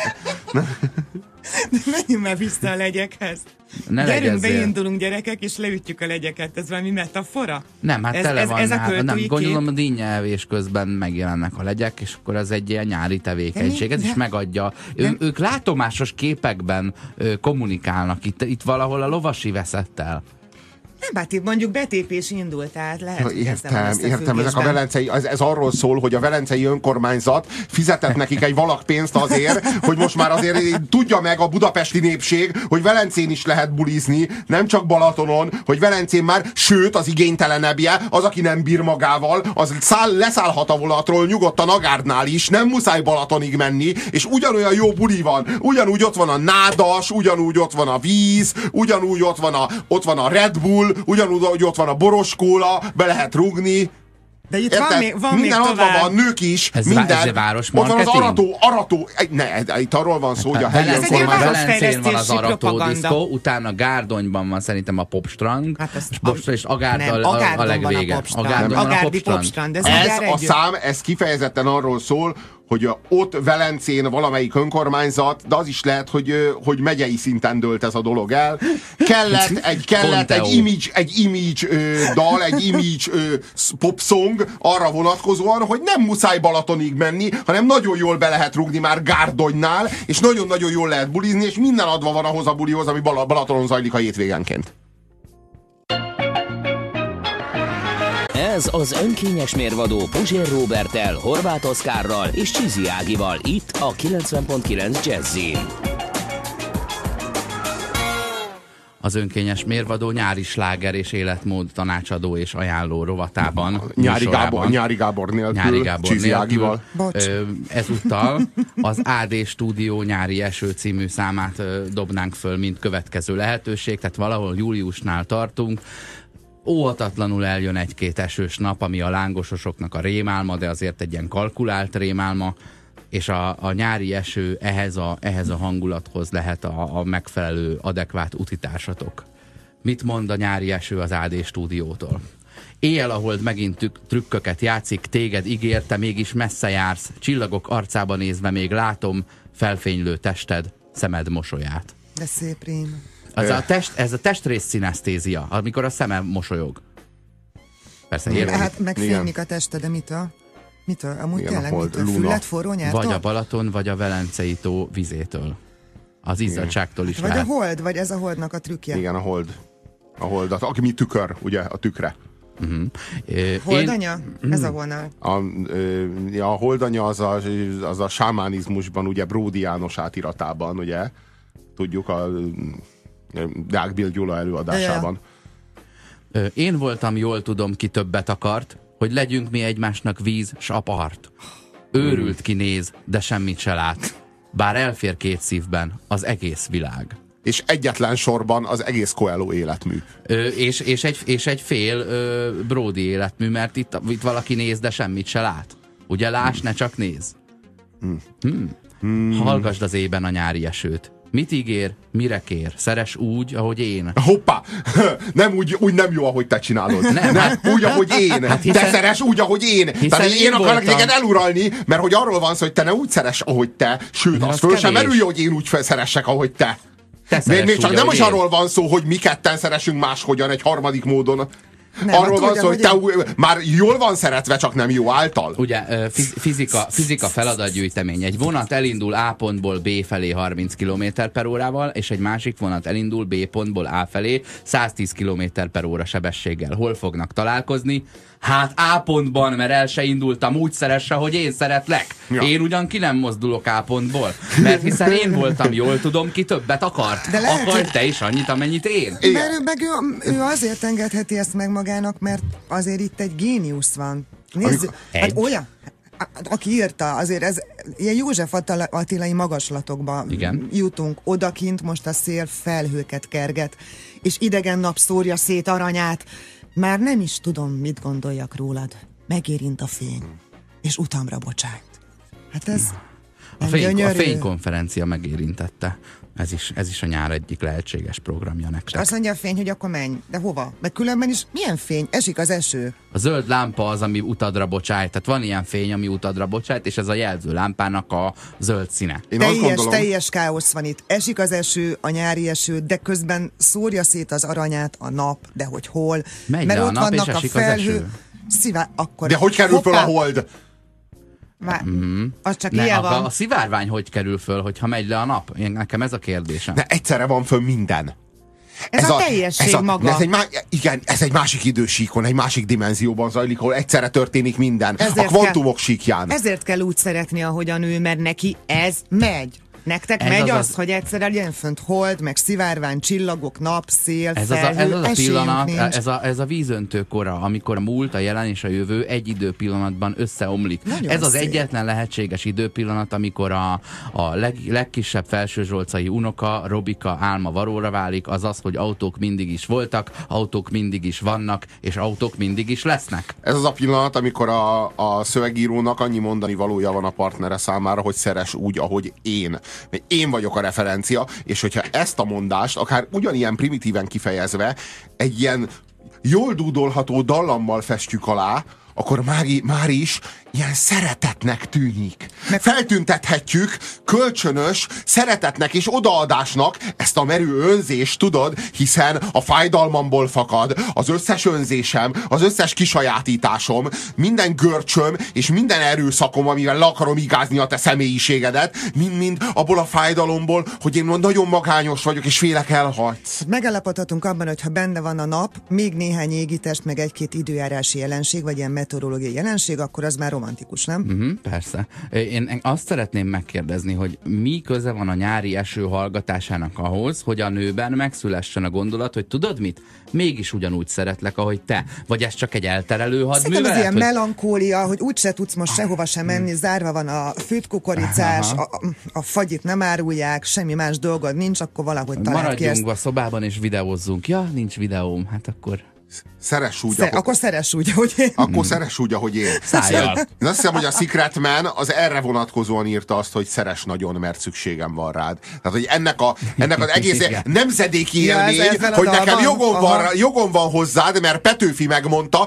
Menjünk már vissza a legyekhez. Gyerünk, beindulunk gyerekek, és leütjük a legyeket. Ez valami metafora? Nem, hát tele van. Ez a költői gondolom, a dínyelvés közben megjelennek a legyek, és akkor ez egy ilyen nyári tevékenység. Ez is megadja. Ők látomásos képekben kommunikálnak itt valahol a lovasi veszettel. Nem, hát itt mondjuk betépés indult, tehát lehet, hogy értem, ezek a velencei, ez arról szól, hogy a velencei önkormányzat fizetett nekik egy valakpénzt azért, hogy most már azért tudja meg a budapesti népség, hogy Velencén is lehet bulizni, nem csak Balatonon, hogy Velencén már, sőt, az igénytelenebbje, az, aki nem bír magával, az leszállhat a volatról nyugodtan Agárdnál is, nem muszáj Balatonig menni, és ugyanolyan jó buli van, ugyanúgy ott van a nádas, ugyanúgy ott van a víz, ugyanúgy ott van a Red Bull, ugyanúgy, hogy ott van a boros kóla, be lehet rugni. De itt van még minden tovább. Van, nők is, ez minden. Város ott van az arató. Itt arról van szó, hogy a helyi önkormányzat. Velencén van az arató diszkó, utána Gárdonyban van szerintem a popstrand, és Agárdon a legvége. Agárdi popstrand. Ez a szám, ez kifejezetten arról szól, hogy ott Velencén valamelyik önkormányzat, de az is lehet, hogy megyei szinten dőlt ez a dolog el. Kellett egy image dal, egy image popsong arra vonatkozóan, hogy nem muszáj Balatonig menni, hanem nagyon jól be lehet rugni már Gárdonynál, és nagyon-nagyon jól lehet bulizni, és minden adva van ahhoz a bulihoz, ami Balatonon zajlik a hétvégenként. Ez az önkényes mérvadó Puzsér Róberttel, Horváth Oszkárral és Csizi Ágival itt a 90.9 Jazzin. Az önkényes mérvadó nyári sláger és életmód tanácsadó és ajánló rovatában. Nyári Gábor nélkül, Csizi Ágival. Ezúttal az AD Stúdió nyári eső című számát dobnánk föl, mint következő lehetőség, tehát valahol júliusnál tartunk. Óhatatlanul eljön egy-két esős nap, ami a lángososoknak a rémálma, de azért egy ilyen kalkulált rémálma, és a nyári eső ehhez a hangulathoz lehet a megfelelő, adekvát utitársatok. Mit mond a nyári eső az AD Stúdiótól? Éjjel a hold megint trükköket játszik, téged ígérte, mégis messze jársz, csillagok arcába nézve még látom felfénylő tested, szemed mosolyát. De szép rím. Ez a testrész szinesztézia, amikor a szemem mosolyog. Persze, értem. Hát megfénylik a tested, de mitől? Amúgy tényleg mitől? Füllet, forró nyertől? Vagy a Balaton, vagy a Velencei tó vizétől. Az izzadságtól is vagy lehet. Vagy a hold, vagy ez a holdnak a trükkje. Igen, a hold, aki mi tükör, ugye, a tükre. Holdanya? Ez a vonal. A holdanya az a sámánizmusban, ugye Bródi János átiratában, ugye, tudjuk, a Deák Bill Gyula előadásában. Én voltam, jól tudom, ki többet akart, hogy legyünk mi egymásnak víz s apart. Őrült kinéz, de semmit se lát. Bár elfér két szívben az egész világ. És egyetlen sorban az egész Coelho életmű. És egy fél Bródi életmű, mert itt valaki néz, de semmit se lát. Ugye láss, ne csak néz. Hallgasd az éjben a nyári esőt. Mit ígér, mire kér? Szeress úgy, ahogy én. Hoppá! Nem úgy nem jó, ahogy te csinálod. Nem, úgy, ahogy én. Hát te szeress úgy, ahogy én. Tehát én akarok téged eluralni, mert hogy arról van szó, hogy te ne úgy szeress, ahogy te. Sőt, az föl sem merül, hogy én úgy szeressek, ahogy te. Még csak nem is arról van szó, hogy mi ketten szeressünk máshogyan egy harmadik módon. Nem, arról van szó, hogy te már jól van szeretve, csak nem jó által. Ugye, fizika feladatgyűjtemény. Egy vonat elindul A pontból B felé 30 km/órával, és egy másik vonat elindul B pontból A felé 110 km/óra sebességgel. Hol fognak találkozni? Hát A pontban, mert el se indultam, úgy szeresse, hogy én szeretlek. Ja. Én ugyan ki nem mozdulok A pontból, mert hiszen én voltam, jól tudom, ki többet akart. Akar te is annyit, amennyit én. Mert meg ő azért engedheti ezt meg magának, mert azért itt egy géniusz van. Nézd, hát olyan, aki írta, azért ez ilyen József Attilai magaslatokba jutunk. Odakint most a szél felhőket kerget, és idegen nap szórja szét aranyát. Már nem is tudom, mit gondoljak rólad. Megérint a fény, és utamra bocsájt. Hát ez a fénykonferencia megérintette. Ez is a nyár egyik lehetséges programja nektek. Azt mondja a fény, hogy akkor menj. De hova? Meg különben is milyen fény? Esik az eső. A zöld lámpa az, ami utadra bocsájt. Tehát van ilyen fény, ami utadra bocsájt, és ez a jelző lámpának a zöld színe. Teljes káosz van itt. Esik az eső, a nyári eső, de közben szórja szét az aranyát a nap, de hogy hol. Megy mert le a nap, és esik az eső. Akkor de hogy kerül föl a hold? Az csak ilyen van. A szivárvány hogy kerül föl, hogyha megy le a nap? Nekem ez a kérdésem. De egyszerre van föl minden. Ez a teljesség maga. Ez egy másik idősíkon, egy másik dimenzióban zajlik, ahol egyszerre történik minden. A kvantumok síkján. Ezért kell úgy szeretni, ahogyan ő, mert neki ez megy. Nektek megy az, hogy egyszer legyen fönt hold, meg szivárvány, csillagok, nap, szél, felhő, ez a pillanat, ez a vízöntő kora, amikor a múlt, a jelen és a jövő egy időpillanatban összeomlik. Nagyon ez az szép. Egyetlen lehetséges időpillanat, amikor a legkisebb felsőzsolcai unoka, Robika álma valóra válik, az az, hogy autók mindig is voltak, autók mindig is vannak, és autók mindig is lesznek. Ez az a pillanat, amikor a szövegírónak annyi mondani valója van a partnere számára, hogy szeress úgy, ahogy én. Mert én vagyok a referencia, és hogyha ezt a mondást, akár ugyanilyen primitíven kifejezve, egy ilyen jól dúdolható dallammal festjük alá, akkor már is ilyen szeretetnek tűnik. Feltüntethetjük kölcsönös szeretetnek és odaadásnak ezt a merő önzést, tudod, hiszen a fájdalmamból fakad az összes önzésem, az összes kisajátításom, minden görcsöm és minden erőszakom, amivel le akarom igázni a te személyiségedet, mind abból a fájdalomból, hogy én nagyon magányos vagyok, és félek elhagysz. Megállapodhatunk abban, hogy ha benne van a nap, még néhány égitest, meg egy-két időjárási jelenség, vagy ilyen meteorológiai jelenség, akkor az már romantikus, nem? Persze. Én azt szeretném megkérdezni, hogy mi köze van a nyári eső hallgatásának ahhoz, hogy a nőben megszülessen a gondolat, hogy tudod mit? Mégis ugyanúgy szeretlek, ahogy te. Vagy ez csak egy elterelő hadművelet? Szerintem ez ilyen melankólia, hogy úgyse tudsz most sehova sem menni, zárva van a fűt kukoricás, a fagyit nem árulják, semmi más dolgod nincs, akkor valahogy találj ki ezt. Maradjunk a szobában és videózzunk. Ja, nincs videóm, hát akkor... Szeress úgy, akkor szeress úgy, ahogy én. Akkor szeress úgy, ahogy én. Szájjal. Én azt hiszem, hogy a Secret Man az erre vonatkozóan írta azt, hogy szeress nagyon, mert szükségem van rád. Tehát, hogy ennek az egész nemzedéki élmény, hogy nekem jogom van hozzád, mert Petőfi megmondta,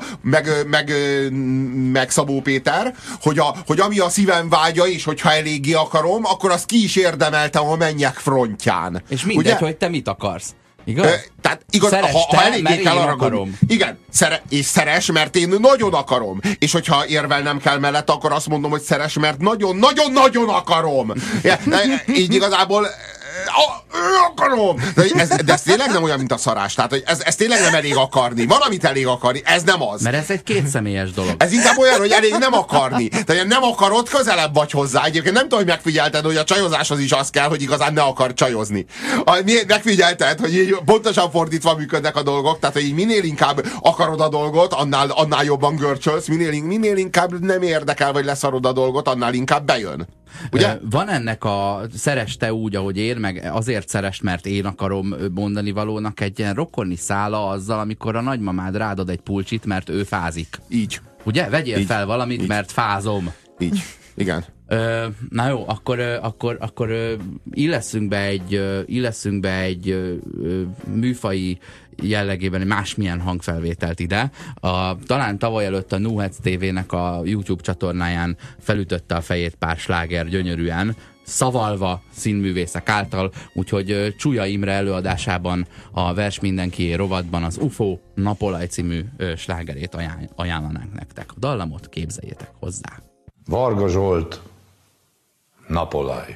meg Szabó Péter, hogy ami a szívem vágya, és hogyha eléggé akarom, akkor azt ki is érdemeltem a mennyek frontján. És mindegy, ugye? Hogy te mit akarsz. Igaz? Tehát igaz, ha eléggé kell arra igen, és szeres, mert én nagyon akarom. És hogyha érvelnem kell mellett, akkor azt mondom, hogy szeres, mert nagyon-nagyon-nagyon akarom. Így igazából akarom. De ez tényleg nem olyan, mint a szarás. Tehát, hogy ez tényleg nem elég akarni. Van, amit elég akarni, ez nem az. Mert ez egy kétszemélyes dolog. Ez inkább olyan, hogy elég nem akarni. Tehát nem akarod, közelebb vagy hozzá. Egyébként nem tudom, hogy megfigyelted, hogy a csajozáshoz is az kell, hogy igazán ne akar csajozni. Megfigyelted, hogy így pontosan fordítva működnek a dolgok, tehát hogy így minél inkább akarod a dolgot, annál jobban görcsölsz, minél inkább nem érdekel, vagy leszarod a dolgot, annál inkább bejön. Ugye? Van ennek a szeress te úgy, ahogy én, meg azért szeress, mert én akarom mondani valónak egy ilyen rokoni szála azzal, amikor a nagymamád rádad egy pulcsit, mert ő fázik. Így. Ugye? Vegyél fel valamit, mert fázom. Így. Igen. Na jó, akkor illeszünk be egy műfai jellegében másmilyen hangfelvételt ide. Talán tavaly előtt a Nuhetz TV-nek a YouTube csatornáján felütötte a fejét pár sláger gyönyörűen, szavalva színművészek által, úgyhogy Csúlya Imre előadásában a Vers mindenkié rovatban az UFO Napolaj című slágerét ajánlanánk nektek. A dallamot képzeljétek hozzá. Varga Zsolt, Napolaj.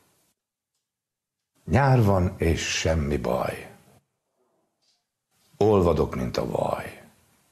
Nyár van és semmi baj. Olvadok, mint a vaj.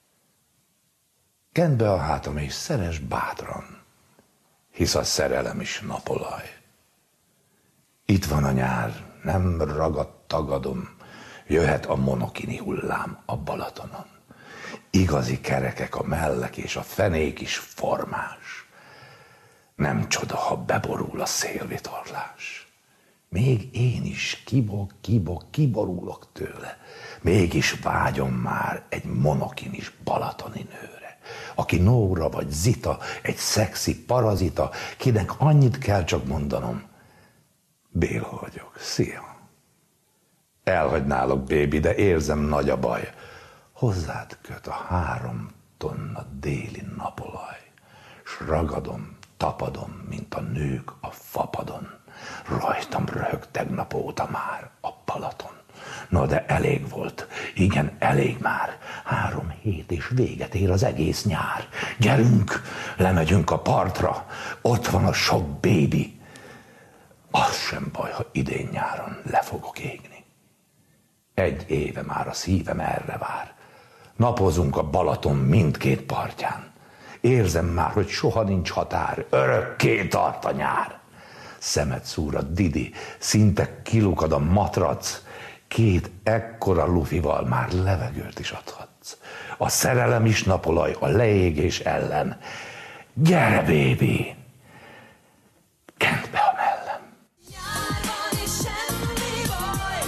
Kend be a hátam és szeres bátran, hisz a szerelem is napolaj. Itt van a nyár, nem tagadom, jöhet a monokini hullám a Balatonon. Igazi kerekek a mellek és a fenék is formás. Nem csoda, ha beborul a szélvitorlás. Még én is kiborulok tőle. Mégis vágyom már egy monokinis balatoni nőre, aki Nóra vagy Zita, egy szexi parazita, kinek annyit kell csak mondanom. Béla vagyok, szia. Elhagynálok, bébi, de érzem nagy a baj. Hozzád köt a 3 tonna déli napolaj, s ragadom, tapadom, mint a nők a fapadon. Rajtam röhög tegnap óta már a Balaton. Na de elég volt, igen, elég már. 3 hét és véget ér az egész nyár. Gyerünk, lemegyünk a partra, ott van a sok bébi. Az sem baj, ha idén nyáron le fogok égni. 1 éve már a szívem erre vár. Napozunk a Balaton mindkét partján. Érzem már, hogy soha nincs határ, örökké tart a nyár. Szemet szúr a Didi, szinte kilukad a matrac, 2 ekkora lufival már levegőt is adhatsz. A szerelem is napolaj a leégés ellen. Gyere, bébi! Kend be a mellem! Nyárban is semmi baj,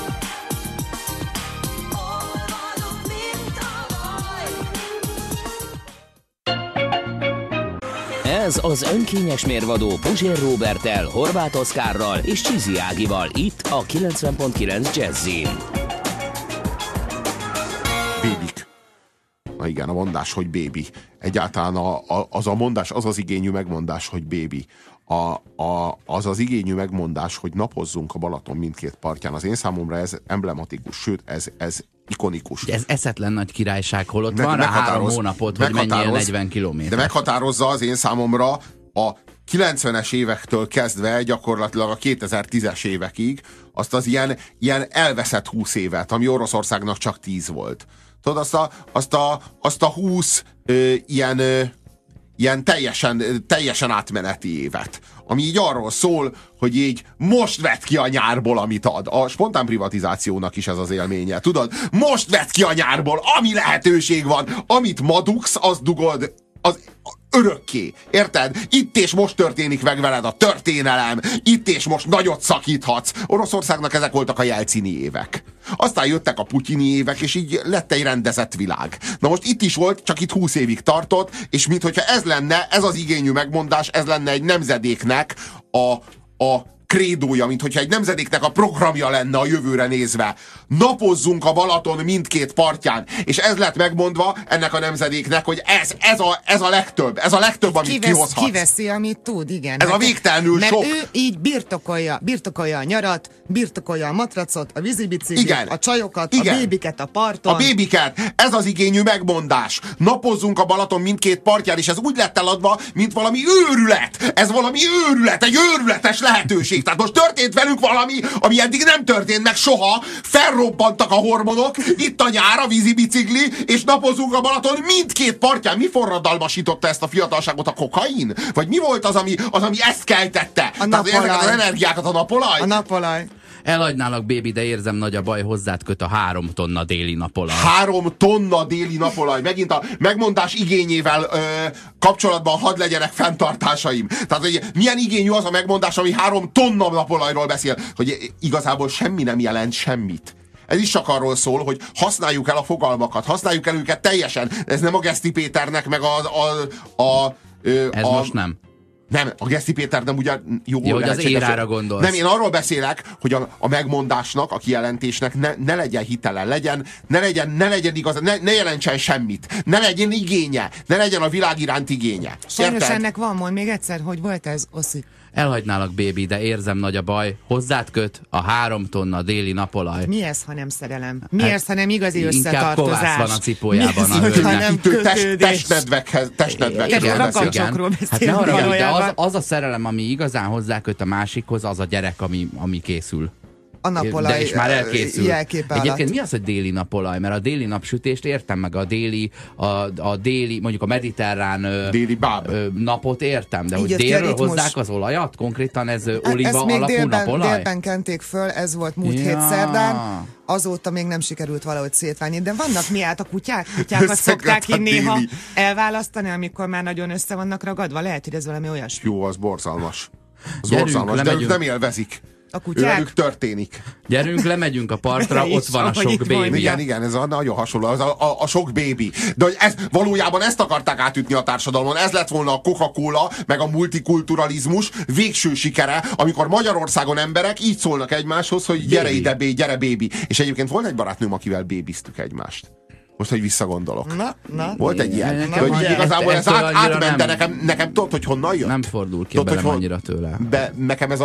olvadok, mint a vaj. Ez az önkényes mérvadó Puzsér Róberttel, Horváth Oszkárral és Csizi Ágival itt a 90.9 Jazzin. Bébik. Na igen, a mondás, hogy bébi. Egyáltalán az a mondás, az az igényű megmondás, hogy bébi. Az az igényű megmondás, hogy napozzunk a Balaton mindkét partján. Az én számomra ez emblematikus, sőt, ez ikonikus. Ez eszetlen nagy királyság, holott van rá 3 hónapot, hogy menjél 40 kilométer. De meghatározza az én számomra a 90-es évektől kezdve gyakorlatilag a 2010-es évekig azt az ilyen elveszett 20 évet, ami Oroszországnak csak 10 volt. Tudod, azt a 20 ilyen teljesen átmeneti évet, ami így arról szól, hogy így most vedd ki a nyárból, amit ad. A spontán privatizációnak is ez az élménye. Tudod, most vedd ki a nyárból, ami lehetőség van, amit ma dugsz, az dugod az örökké. Érted? Itt és most történik meg veled a történelem. Itt és most nagyot szakíthatsz. Oroszországnak ezek voltak a jelcini évek. Aztán jöttek a putyini évek, és így lett egy rendezett világ. Na most itt is volt, csak itt 20 évig tartott, és minthogyha ez lenne, ez az igényű megmondás, ez lenne egy nemzedéknek a krédója, mint hogyha egy nemzedéknek a programja lenne a jövőre nézve. Napozzunk a Balaton mindkét partján. És ez lett megmondva ennek a nemzedéknek, hogy ez a legtöbb. Ez a legtöbb, amit kihozhatsz. Kiveszi, amit tud, igen. Ez a végtelenül mert sok. Mert ő így birtokolja a nyarat, birtokolja a matracot, a vízibiciklit, a csajokat, igen. A bébiket a parton. A bébiket. Ez az igényű megmondás. Napozzunk a Balaton mindkét partján, és ez úgy lett eladva, mint valami őrület. Ez valami őrület, egy őrületes lehetőség. Tehát most történt velünk valami, ami eddig nem történt meg soha, felrobbantak a hormonok, itt a nyár, a vízibicikli, és napozunk a Balaton mindkét partján. Mi forradalmasította ezt a fiatalságot, a kokain? Vagy mi volt az, ami ezt keltette? A napolaj. Tehát ezeket az energiákat, a napolaj? A napolaj. Elhagynálak, bébi, de érzem nagy a baj, hozzád köt a 3 tonna déli napolaj. 3 tonna déli napolaj. Megint a megmondás igényével kapcsolatban hadd legyenek fenntartásaim. Tehát, hogy milyen igényű az a megmondás, ami 3 tonna napolajról beszél, hogy igazából semmi nem jelent semmit. Ez is csak arról szól, hogy használjuk el a fogalmakat, használjuk el őket teljesen. Ez nem a Geszti Péternek, meg Ez most nem. Nem, a Geszti Péter nem ugye jó. Ja, hogy az érára gondolsz. Nem, én arról beszélek, hogy a megmondásnak, a kijelentésnek ne legyen hitele, ne legyen igaz, ne jelentsen semmit, ne legyen igénye, ne legyen a világ iránt igénye. Sajnos ennek van, mond még egyszer, hogy volt ez, Oszi. Elhagynálak, baby, de érzem, nagy a baj. Hozzád köt a 3 tonna déli napolaj. Mi ez, ha nem szerelem? Mi ez, ha nem igazi összetartozás? Inkább kovász van a cipójában. Mi ez, ha nem kötődés? Testnedvekhez Rakacsokról Hát ne beszélünk haragudj, de valójában. az a szerelem, ami igazán hozzáköt a másikhoz, az a gyerek, ami készül. A napolaj De is már elkészül. jelképe Egyébként alatt. mi az, hogy déli napolaj? Mert a déli napsütést értem, meg a déli, mondjuk a mediterrán déli báb napot értem, de Így hogy jött ki a délről ritmus. hozzák az olajat? Konkrétan ez Ezt oliva még alapú napolaj? délben kenték föl, ez volt múlt Ja. hét szerdán, azóta még nem sikerült valahogy szétválni, de vannak miatt a kutyák? Kutyákat szokták így a néha déli. elválasztani, amikor már nagyon össze vannak ragadva? Lehet, hogy ez valami olyasmi. Jó, az borzalmas. Az Gyerünk, borzalmas, de ők lemegyünk. nem élvezik. A kutyák? Ővelük történik. Gyerünk, lemegyünk a partra, ott van a ahogy sok itt van. bébi. Igen, ez nagyon hasonló, az a sok bébi. De hogy valójában ezt akarták átütni a társadalmon, ez lett volna a Coca-Cola, meg a multikulturalizmus végső sikere, amikor Magyarországon emberek így szólnak egymáshoz, hogy gyere Bébi. ide, gyere bébi. És egyébként volt egy barátnőm, akivel bébiztük egymást. Most, hogy visszagondolok. Na. Volt egy ilyen. Nekem De, hogy ugye, igazából ez ettől annyira átment, de nem- nekem tudod, hogy honnan jött? Nem fordul ki Tudod, belem hogy annyira tőle. De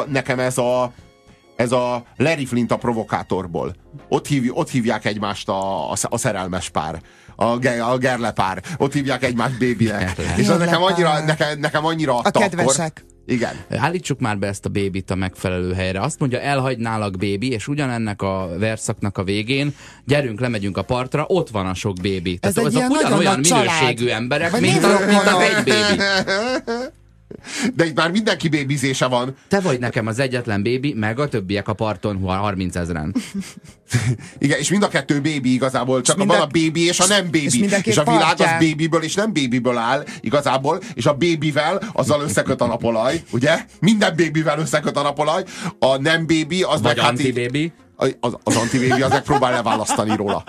nekem ez a Larry Flint a Provokátorból. Ott hívják egymást a szerelmes pár. A gerle pár. Ott hívják egymást bébinek. És az nekem annyira adta A kedvesek. akkor. Igen. Állítsuk már be ezt a bébit a megfelelő helyre. Azt mondja, elhagynálak, bébi, és ugyanennek a verszaknak a végén, gyerünk, lemegyünk a partra, ott van a sok bébi. Ez Tehát egy ilyen nagyon ugyanolyan nagy család. minőségű emberek, Vagy mint nézd, a egy bébi. De itt már mindenki bébizése van. Te vagy nekem az egyetlen bébi, meg a többiek a parton 30 000-en. Igen, és mind a kettő bébi igazából, csak mind van a- a bébi és a nem bébi. és mind a két És a világ partján. az bébiből és nem bébiből áll igazából, és a bébivel azzal összeköt a napolaj, ugye? Minden bébivel összeköt a napolaj. A nem bébi az Vagy meg hát így- antibébi. az antibébi az meg próbál leválasztani róla.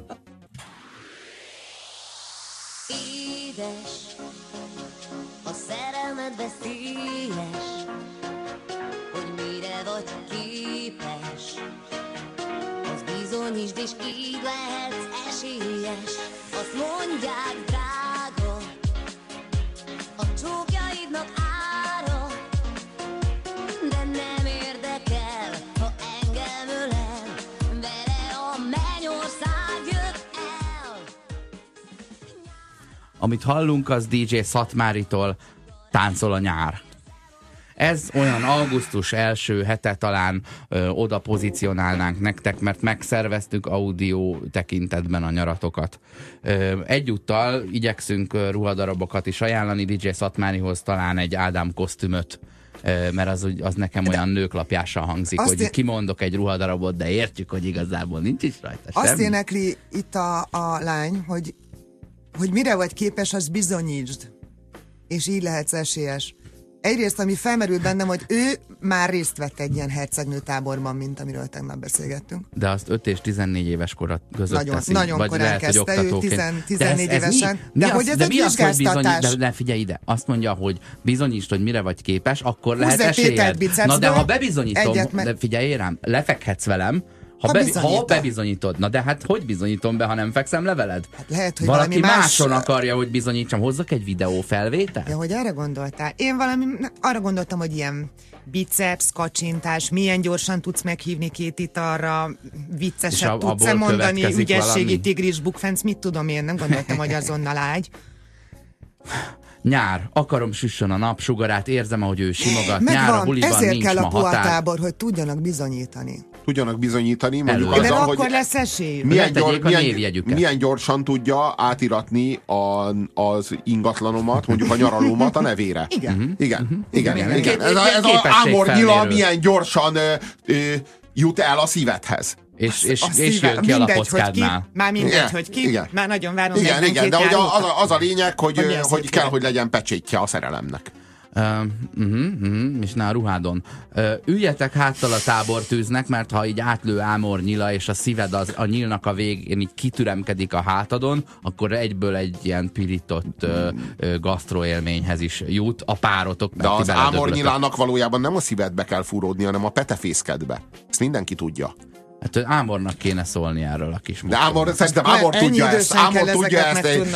Édes, a szerelmed veszélyes, hogy mire vagy képes, az bizonyítsd, és így lehetsz esélyes. Azt mondják, drága, a csókjaidnak ára, de nem érdekel, ha engem ölel, vele a mennyország jött el. Amit hallunk, az DJ Szatmáritól, Táncol a nyár. Ez olyan augusztus első hete talán oda pozícionálnánk nektek, mert megszerveztük audio tekintetben a nyaratokat. Egyúttal igyekszünk ruhadarabokat is ajánlani, DJ Szatmárihoz talán egy Ádám kosztümöt, mert az nekem olyan nőklapjással hangzik, azt hogy kimondok egy ruhadarabot, de értjük, hogy igazából nincs is rajta semmi. Azt énekli itt a lány, hogy mire vagy képes, azt bizonyítsd. És így lehetsz esélyes. Egyrészt, ami felmerült bennem, hogy ő már részt vett egy ilyen hercegnőtáborban, mint amiről tegnap beszélgettünk. De azt 5 és 14 éves kora között Nagyon, teszi. nagyon Vagy korán lehet, hogy kezdte ő, oktatóként. 14 De ez évesen. Mi? De Mi hogy az, ez de egy mi az, hogy vizsgáztatás? de figyelj ide, azt mondja, hogy bizonyítsd, hogy mire vagy képes, akkor Húzz lehet egy Pétert esélyed. bicepsből, Na de ha bebizonyítom, egyet meg- de figyelj rám, lefekhetsz velem, Ha ha bizonyítod. bebizonyítod. Na de hát hogy bizonyítom be, ha nem fekszem le veled? Hát lehet, hogy Valaki valami más- máson akarja, hogy bizonyítsam. Hozzak egy videó felvételt? Ja, hogy erre gondoltál? Én arra gondoltam, hogy ilyen biceps, kacsintás, milyen gyorsan tudsz meghívni két italra, És vicceset abból tudsz-e mondani, következik ügyességi valami? tigris bukfenc, mit tudom én, nem gondoltam, hogy azonnal ágy. Nyár, akarom süssön a nap sugarát, érzem, ahogy ő simogat. Nyár a Megvan, buliban ezért nincs kell ma a határ. puatábor, hogy tudjanak bizonyítani. Tudjanak bizonyítani, mondjuk Előre. De azzal, akkor hogy lesz esély. Letegyék a névjegyüket. milyen gyorsan tudja átiratni az ingatlanomat, mondjuk a nyaralómat a nevére. Igen. Igen. Egy Ez a képesség Ámor Gyula felmérő. milyen gyorsan jut el a szívedhez. És A jön szíve- ki a mindegy, hogy ki, lapockádnál. már mindegy, Igen, hogy ki, igen. már nagyon várom. Igen, 42 de hogy járóta. az a lényeg, Vagy mi hogy az, kell, hogy hogy legyen pecsétje a szerelemnek. És ne a ruhádon. Üljetek háttal a tábortűznek, mert ha így átlő Ámor nyila, és a szíved a nyílnak a végén így kitüremkedik a hátadon, akkor egyből egy ilyen pirított gasztroélményhez is jut a párotok. De az Ámor nyilának valójában nem a szívedbe kell fúródni, hanem a petefészkedbe. Ezt mindenki tudja. Hát Ámornak kéne szólni erről a kis de szerintem Ámor tudja ezt. Ámor tudja ezt.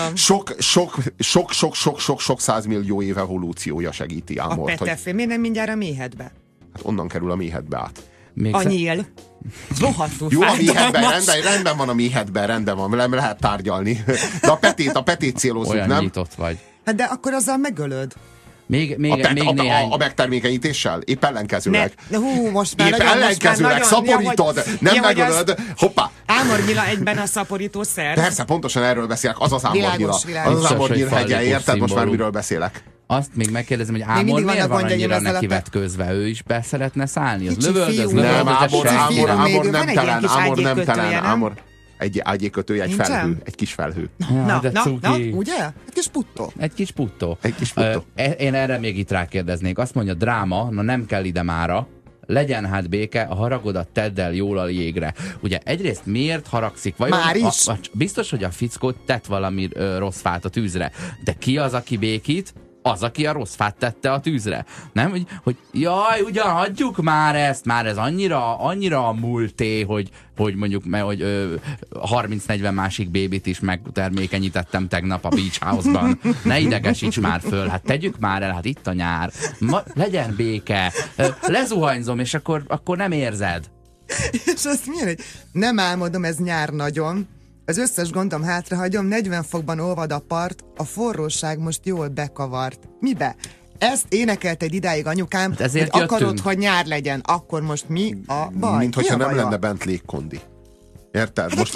Sok 100 millió év evolúciója segíti Ámort. A petefé, miért nem mindjárt a méhedbe? Hát onnan kerül a méhedbe át. A nyíl. Jó, a méhedben, rendben van a méhedben, rendben van, nem lehet tárgyalni. De a petét célozzuk, olyan nem? Olyan nyitott vagy. Hát de akkor azzal megölöd. Még néhány... A megtermékenyítéssel? Épp ellenkezőleg. Most már épp ellenkezőleg, szaporítod, nem megölöd. Hoppá! Ámornyila egyben a szaporítószer. Persze, pontosan erről beszélek. Az az Ámornyila. Az az Ámornyila hegye, érted? Most már miről beszélek? Azt még megkérdezem, hogy Ámor miért van annyira neki vetközve? Ő is be szeretne szállni? Az lövöldöz, Ámor nem telen. Egy ágyékötője, egy felhő, egy kis felhő. Na, ugye? Egy kis puttó. Egy kis puttó. Én erre még itt rákérdeznék. Azt mondja, dráma, na nem kell ide mára, legyen hát béke, a haragodat tedd el jól a jégre. Ugye egyrészt miért haragszik? Már is? Biztos, hogy a fickó tett valami rossz fát a tűzre. De ki az, aki békít? Az, aki a rossz fát tette a tűzre. Nem? Hogy jaj, ugyan hagyjuk már ezt, már ez annyira a múlté, hogy mondjuk, hogy 30-40 másik bébit is megtermékenyítettem tegnap a Beach House-ban. Ne idegesíts már föl, hát tegyük már el, hát itt a nyár. Legyen béke. Lezuhanyzom, és akkor nem érzed. És azt milyen, hogy nem álmodom, ez nyár nagyon. Az összes gondom hátrahagyom, 40 fokban olvad a part, a forróság most jól bekavart. Mibe? Ezt énekelt egy idáig anyukám, hát hogy akarod, hogy nyár legyen. Akkor most mi a baj? Mint hogyha nem lenne bent légkondi. Érted? Most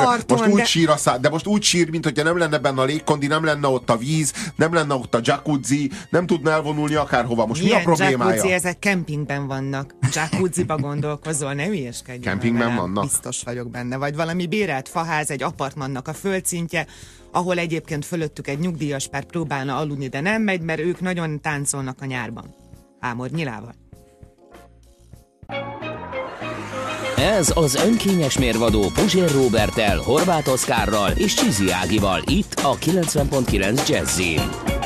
úgy sír, mint hogyha nem lenne benne a légkondi, nem lenne ott a víz, nem lenne ott a jacuzzi, nem tudna elvonulni akárhova. Most milyen mi a problémája? Jacuzzi, ezek kempingben vannak. Jacuzziba gondolkozol, ne hülyeskedjünk. Kempingben vannak? Biztos vagyok benne. Vagy valami bérelt faház, egy apartmannak a földszintje, ahol egyébként fölöttük egy nyugdíjas pár próbálna aludni, de nem megy, mert ők nagyon táncolnak a nyárban. Ámor nyilával. Ez az önkényes mérvadó Puzsér Róberttel, Horváth Oszkárral és Csizi Ágival itt a 90.9 Jazzin.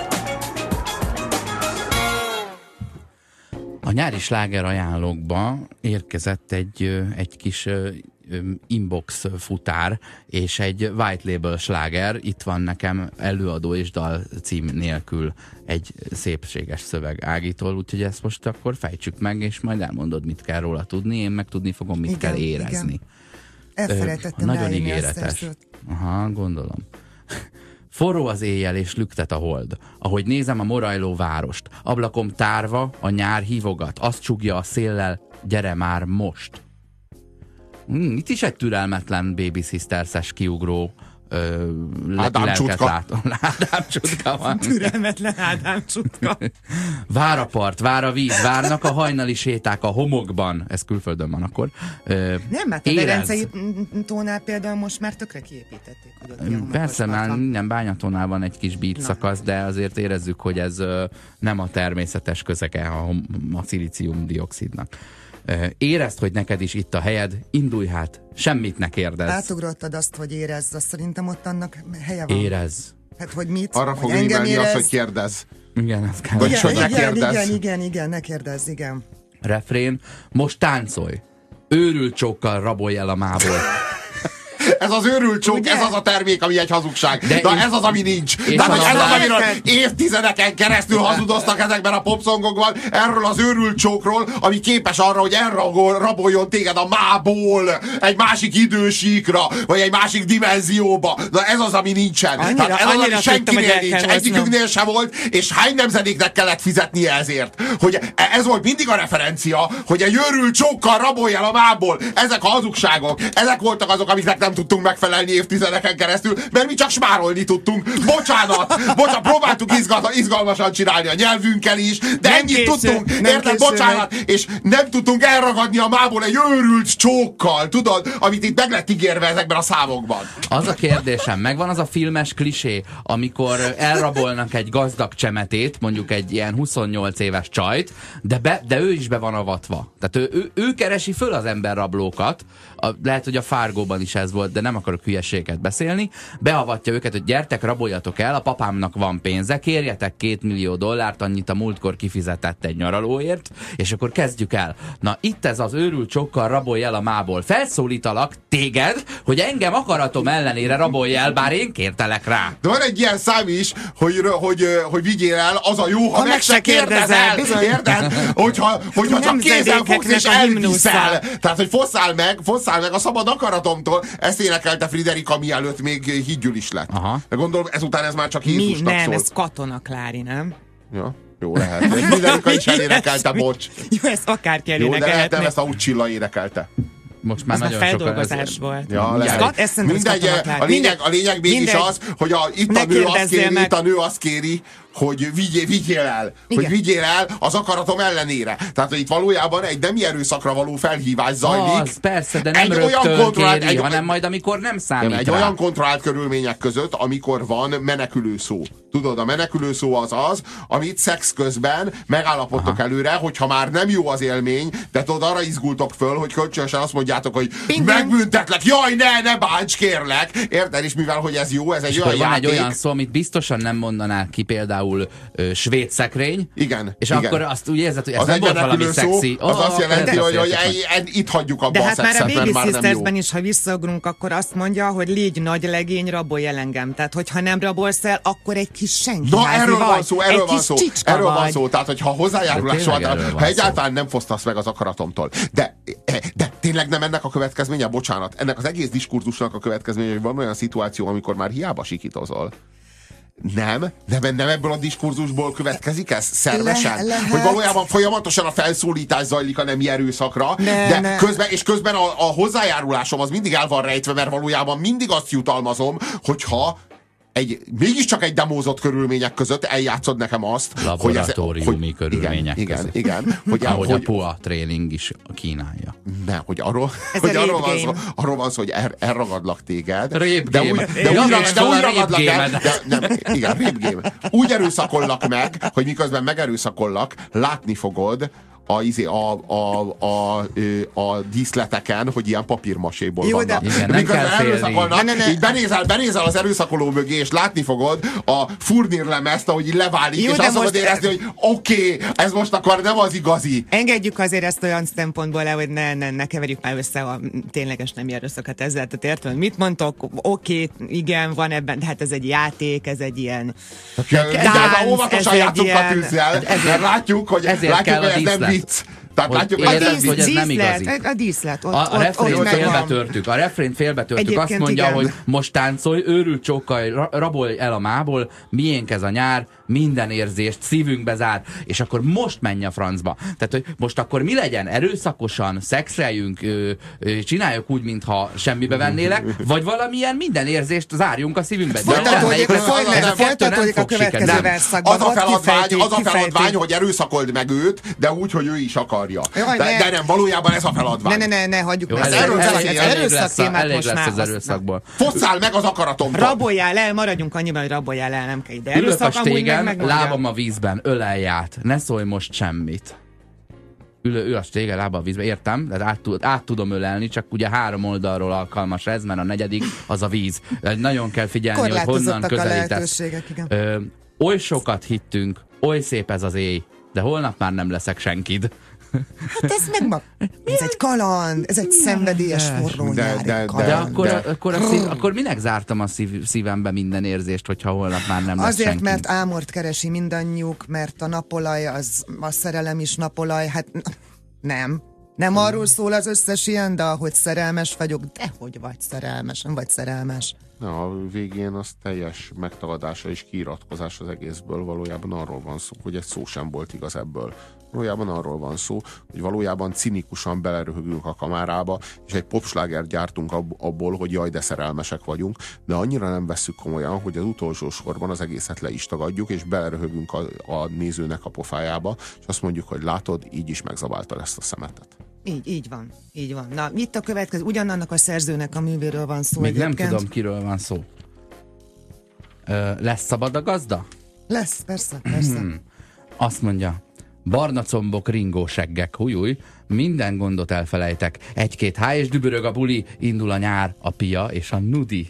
A nyári sláger ajánlókba érkezett egy kis inbox futár és egy white label sláger. Itt van nekem előadó és dal cím nélkül egy szépséges szöveg Ágitól, úgyhogy ezt most akkor fejtsük meg, és majd elmondod, mit kell róla tudni, én meg tudni fogom, mit kell érezni. Elfelejtettem nagyon ígéretes. Aha, gondolom. Forró az éjjel és lüktet a hold. Ahogy nézem a morajló várost, ablakom tárva, a nyár hívogat, azt csúgja a széllel, gyere már most. Itt is egy türelmetlen Baby Sisters-es kiugró Ádám csutka. Ádám csutka van. Türelmetlen Ádám csutka. Vár a part, vár a víz, várnak a hajnali séták a homokban. Ez külföldön van akkor. Nem, mert a Verencei tónál például most már tökre kiépítették. Persze, már minden Bányatónál van egy kis beat szakasz, de azért érezzük, hogy ez nem a természetes közege a szilícium-dioxidnak. Érezd, hogy neked is itt a helyed, indulj hát, semmit ne kérdezz. Átugrottad azt, hogy érezz, azt szerintem ott annak helye van. Érezz. Hát, hogy mit? Arra fog évelni azt, hogy kérdezz. Igen, ez kell. Vagy hogy ne kérdezz. Igen, ne kérdezz, igen. Refrén, most táncolj. Őrült csókkal rabolj el a mából. Ez az őrült csók, ez az a termék, ami egy hazugság. De ez az, ami nincs. Tehát, hogy ez az, amiről évtizedeken keresztül hazudoztak ezekben a popszongokban, erről az őrült csókról, ami képes arra, hogy elraboljon téged a mából egy másik idősíkra, vagy egy másik dimenzióba. Na ez az, ami nincsen. Annyira, ez az, ami senkinél nincs. Egyikünknél se volt, és hány nemzedéknek kellett fizetnie ezért. Hogy ez volt mindig a referencia, hogy egy őrült csókkal rabolj el a mából. Ezek a hazugságok. Ezek voltak azok, amiknek nem tudtak tudtunk megfelelni évtizedeken keresztül, mert mi csak smárolni tudtunk. Bocsánat, próbáltuk izgalmasan csinálni a nyelvünkkel is, de ennyit tudtunk, érted, bocsánat, és nem tudtunk elragadni a mából egy őrült csókkal, tudod, amit itt meg lett ígérve ezekben a számokban. Az a kérdésem, megvan az a filmes klisé, amikor elrabolnak egy gazdag csemetét, mondjuk egy ilyen 28 éves csajt, de ő is be van avatva. Tehát ő keresi föl az emberrablókat, lehet, hogy a Fargóban is ez volt, de nem akarok hülyeséget beszélni, beavatja őket, hogy gyertek, raboljatok el, a papámnak van pénze, kérjetek $2 millió, annyit a múltkor kifizetett egy nyaralóért, és akkor kezdjük el. Na, itt ez az őrült csokkal rabolj el a mából. Felszólítalak téged, hogy engem akaratom ellenére rabolj el, bár én kértelek rá. De van egy ilyen szám is, hogy vigyél el, az a jó, ha meg se kérdezel. Érted? Hogyha csak kézzel fogsz és elviszel. Tehát, hogy fosszál meg a szabad akaratomtól. Ezt énekelte Friderika, mielőtt még hídgyűl is lett. Aha. De gondolom, ezután ez már csak Jézusnak szól. Nem, ez Katona Klári, nem? Ja, jó lehet. Friderika is elénekelte, bocs. Jó, ezt akárki elénekelhetné. Jó, de lehet, ezt a Uccilla énekelte. Most már nagyon feldolgozás volt. Ja, mindegy, a lényeg mégis az, hogy itt a nő azt kéri, hogy vigyél el. Igen. Hogy vigyél el az akaratom ellenére. Tehát, hogy itt valójában egy nemi erőszakra való felhívás zajlik. Az, persze, de nem rögtön kéri, hanem majd amikor nem számít egy olyan kontrollált körülmények között, amikor van menekülő szó. Tudod, a menekülő szó az, amit szex közben megállapodtok előre, hogyha már nem jó az élmény, de tudod, arra izgultok föl, hogy kölcsönösen azt mondjátok, hogy megbüntetlek, jaj, ne bánts, kérlek. Érted? És mivel, hogy ez jó, ez egy olyan játék. Van egy olyan szó, amit biztosan nem mondanál ki, például svéd szekrény. Igen. És akkor azt úgy érzed, hogy ez nem volt valami szexi. Az azt jelenti, hogy itt hagyjuk abba a szexet, mert már a Baby Sistersben is, ha visszaugrunk, akkor azt mondja, hogy légy nagy legény, rabolj el engem. Tehát, hogyha nem rabolsz el, akkor egy kis senki. Na, erről van szó. Tehát, hogyha hozzájárulás van, ha egyáltalán nem fosztasz meg az akaratomtól. De tényleg nem ennek a következménye? Bocsánat. Ennek az egész diskurzusnak a következménye, hogy van olyan szituáció, amikor már hiába sikítozol. Nem ebből a diskurzusból következik ez szervesen? Hogy valójában folyamatosan a felszólítás zajlik a nemi erőszakra, de közben a hozzájárulásom az mindig el van rejtve, mert valójában mindig azt jutalmazom, hogyha mégiscsak egy demózott körülmények között eljátszod nekem azt, laboratóriumi körülmények között. Igen. Ahogy a PUA tréning is kínálja. Hogy arról van szó, hogy elragadlak téged. De úgy ragadlak el. Igen, rape game. Úgy erőszakollak meg, hogy miközben megerőszakollak, látni fogod a díszleteken, hogy ilyen papírmaséból vannak. Igen, nem kell félni. Így benézel az erőszakoló mögé, és látni fogod a furnírlemezt, ahogy így leválik, és azt fogod érezni, hogy oké, ez most akkor nem az igazi. Engedjük azért ezt olyan szempontból le, hogy ne keverjük már össze a tényleges nemi erőszakat ezzel. Tehát értem, mit mondtok? Oké, igen, van ebben, de hát ez egy játék, ez egy ilyen tánc, óvatosan játszunk a tűzzel, mert látjuk, hogy ez nem vicc. Tehát látjuk, hogy ez nem igazi. A díszlet. A refrént félbetörtük. Azt mondja, hogy most táncolj, őrült csókkal, rabolj el a mából, miénk ez a nyár, minden érzést szívünkbe zár, és akkor most menj a francba. Tehát, hogy most akkor mi legyen? Erőszakosan szexeljünk, csináljuk úgy, mintha semmibe vennélek, vagy valamilyen minden érzést zárjunk a szívünkbe. Folytatódik a következő verszakban. Az a feladvány, hogy erőszakold meg őt, de úgy, hogy ő is akarja. De nem, valójában ez a feladvány. Ne, hagyjuk meg. Elég lesz az erőszakból. Fosszál meg az akaratomtól. Raboljál el, maradjunk annyiban, hogy raboljál el, nem kell ide. Ülök a stégen, lábam a vízben, ölelj át, ne szólj most semmit. Ül a stégen, lába a vízben, értem, de át tudom ölelni, csak ugye 3 oldalról alkalmas ez, mert a 4. az a víz. Nagyon kell figyelni, hogy honnan közelítesz. Oly sokat hittünk, oly szép ez az éj, de holnap már nem leszek senkid. Hát ez ez egy kaland, ez egy szenvedélyes forró nyári kaland. De akkor minek zártam a szívembe minden érzést, hogyha holnap már nem lesz azért, senki? mert ámort keresi mindannyiuk, mert a napolaj, a szerelem is napolaj, hát nem arról szól az összes ilyen, de ahogy szerelmes vagyok, dehogy vagy szerelmes, nem vagy szerelmes. A végén az teljes megtagadása és kiiratkozás az egészből. Valójában arról van szó, hogy egy szó sem volt igaz ebből. Valójában arról van szó, hogy valójában cinikusan beleröhögünk a kamerába, és egy popslágert gyártunk abból, hogy jaj, de szerelmesek vagyunk, de annyira nem vesszük komolyan, hogy az utolsó sorban az egészet le is tagadjuk, és beleröhögünk a nézőnek a pofájába, és azt mondjuk, hogy látod, így is megzabáltad ezt a szemetet. Így van. Na, itt a következő, ugyanannak a szerzőnek a művéről van szó. Még egyébként. Nem tudom, kiről van szó. Lesz szabad a gazda? Lesz, persze. Azt mondja, barna combok, ringó seggek, hújúj, minden gondot elfelejtek. Egy-két háj és dübörög a buli, indul a nyár, a pia és a nudi.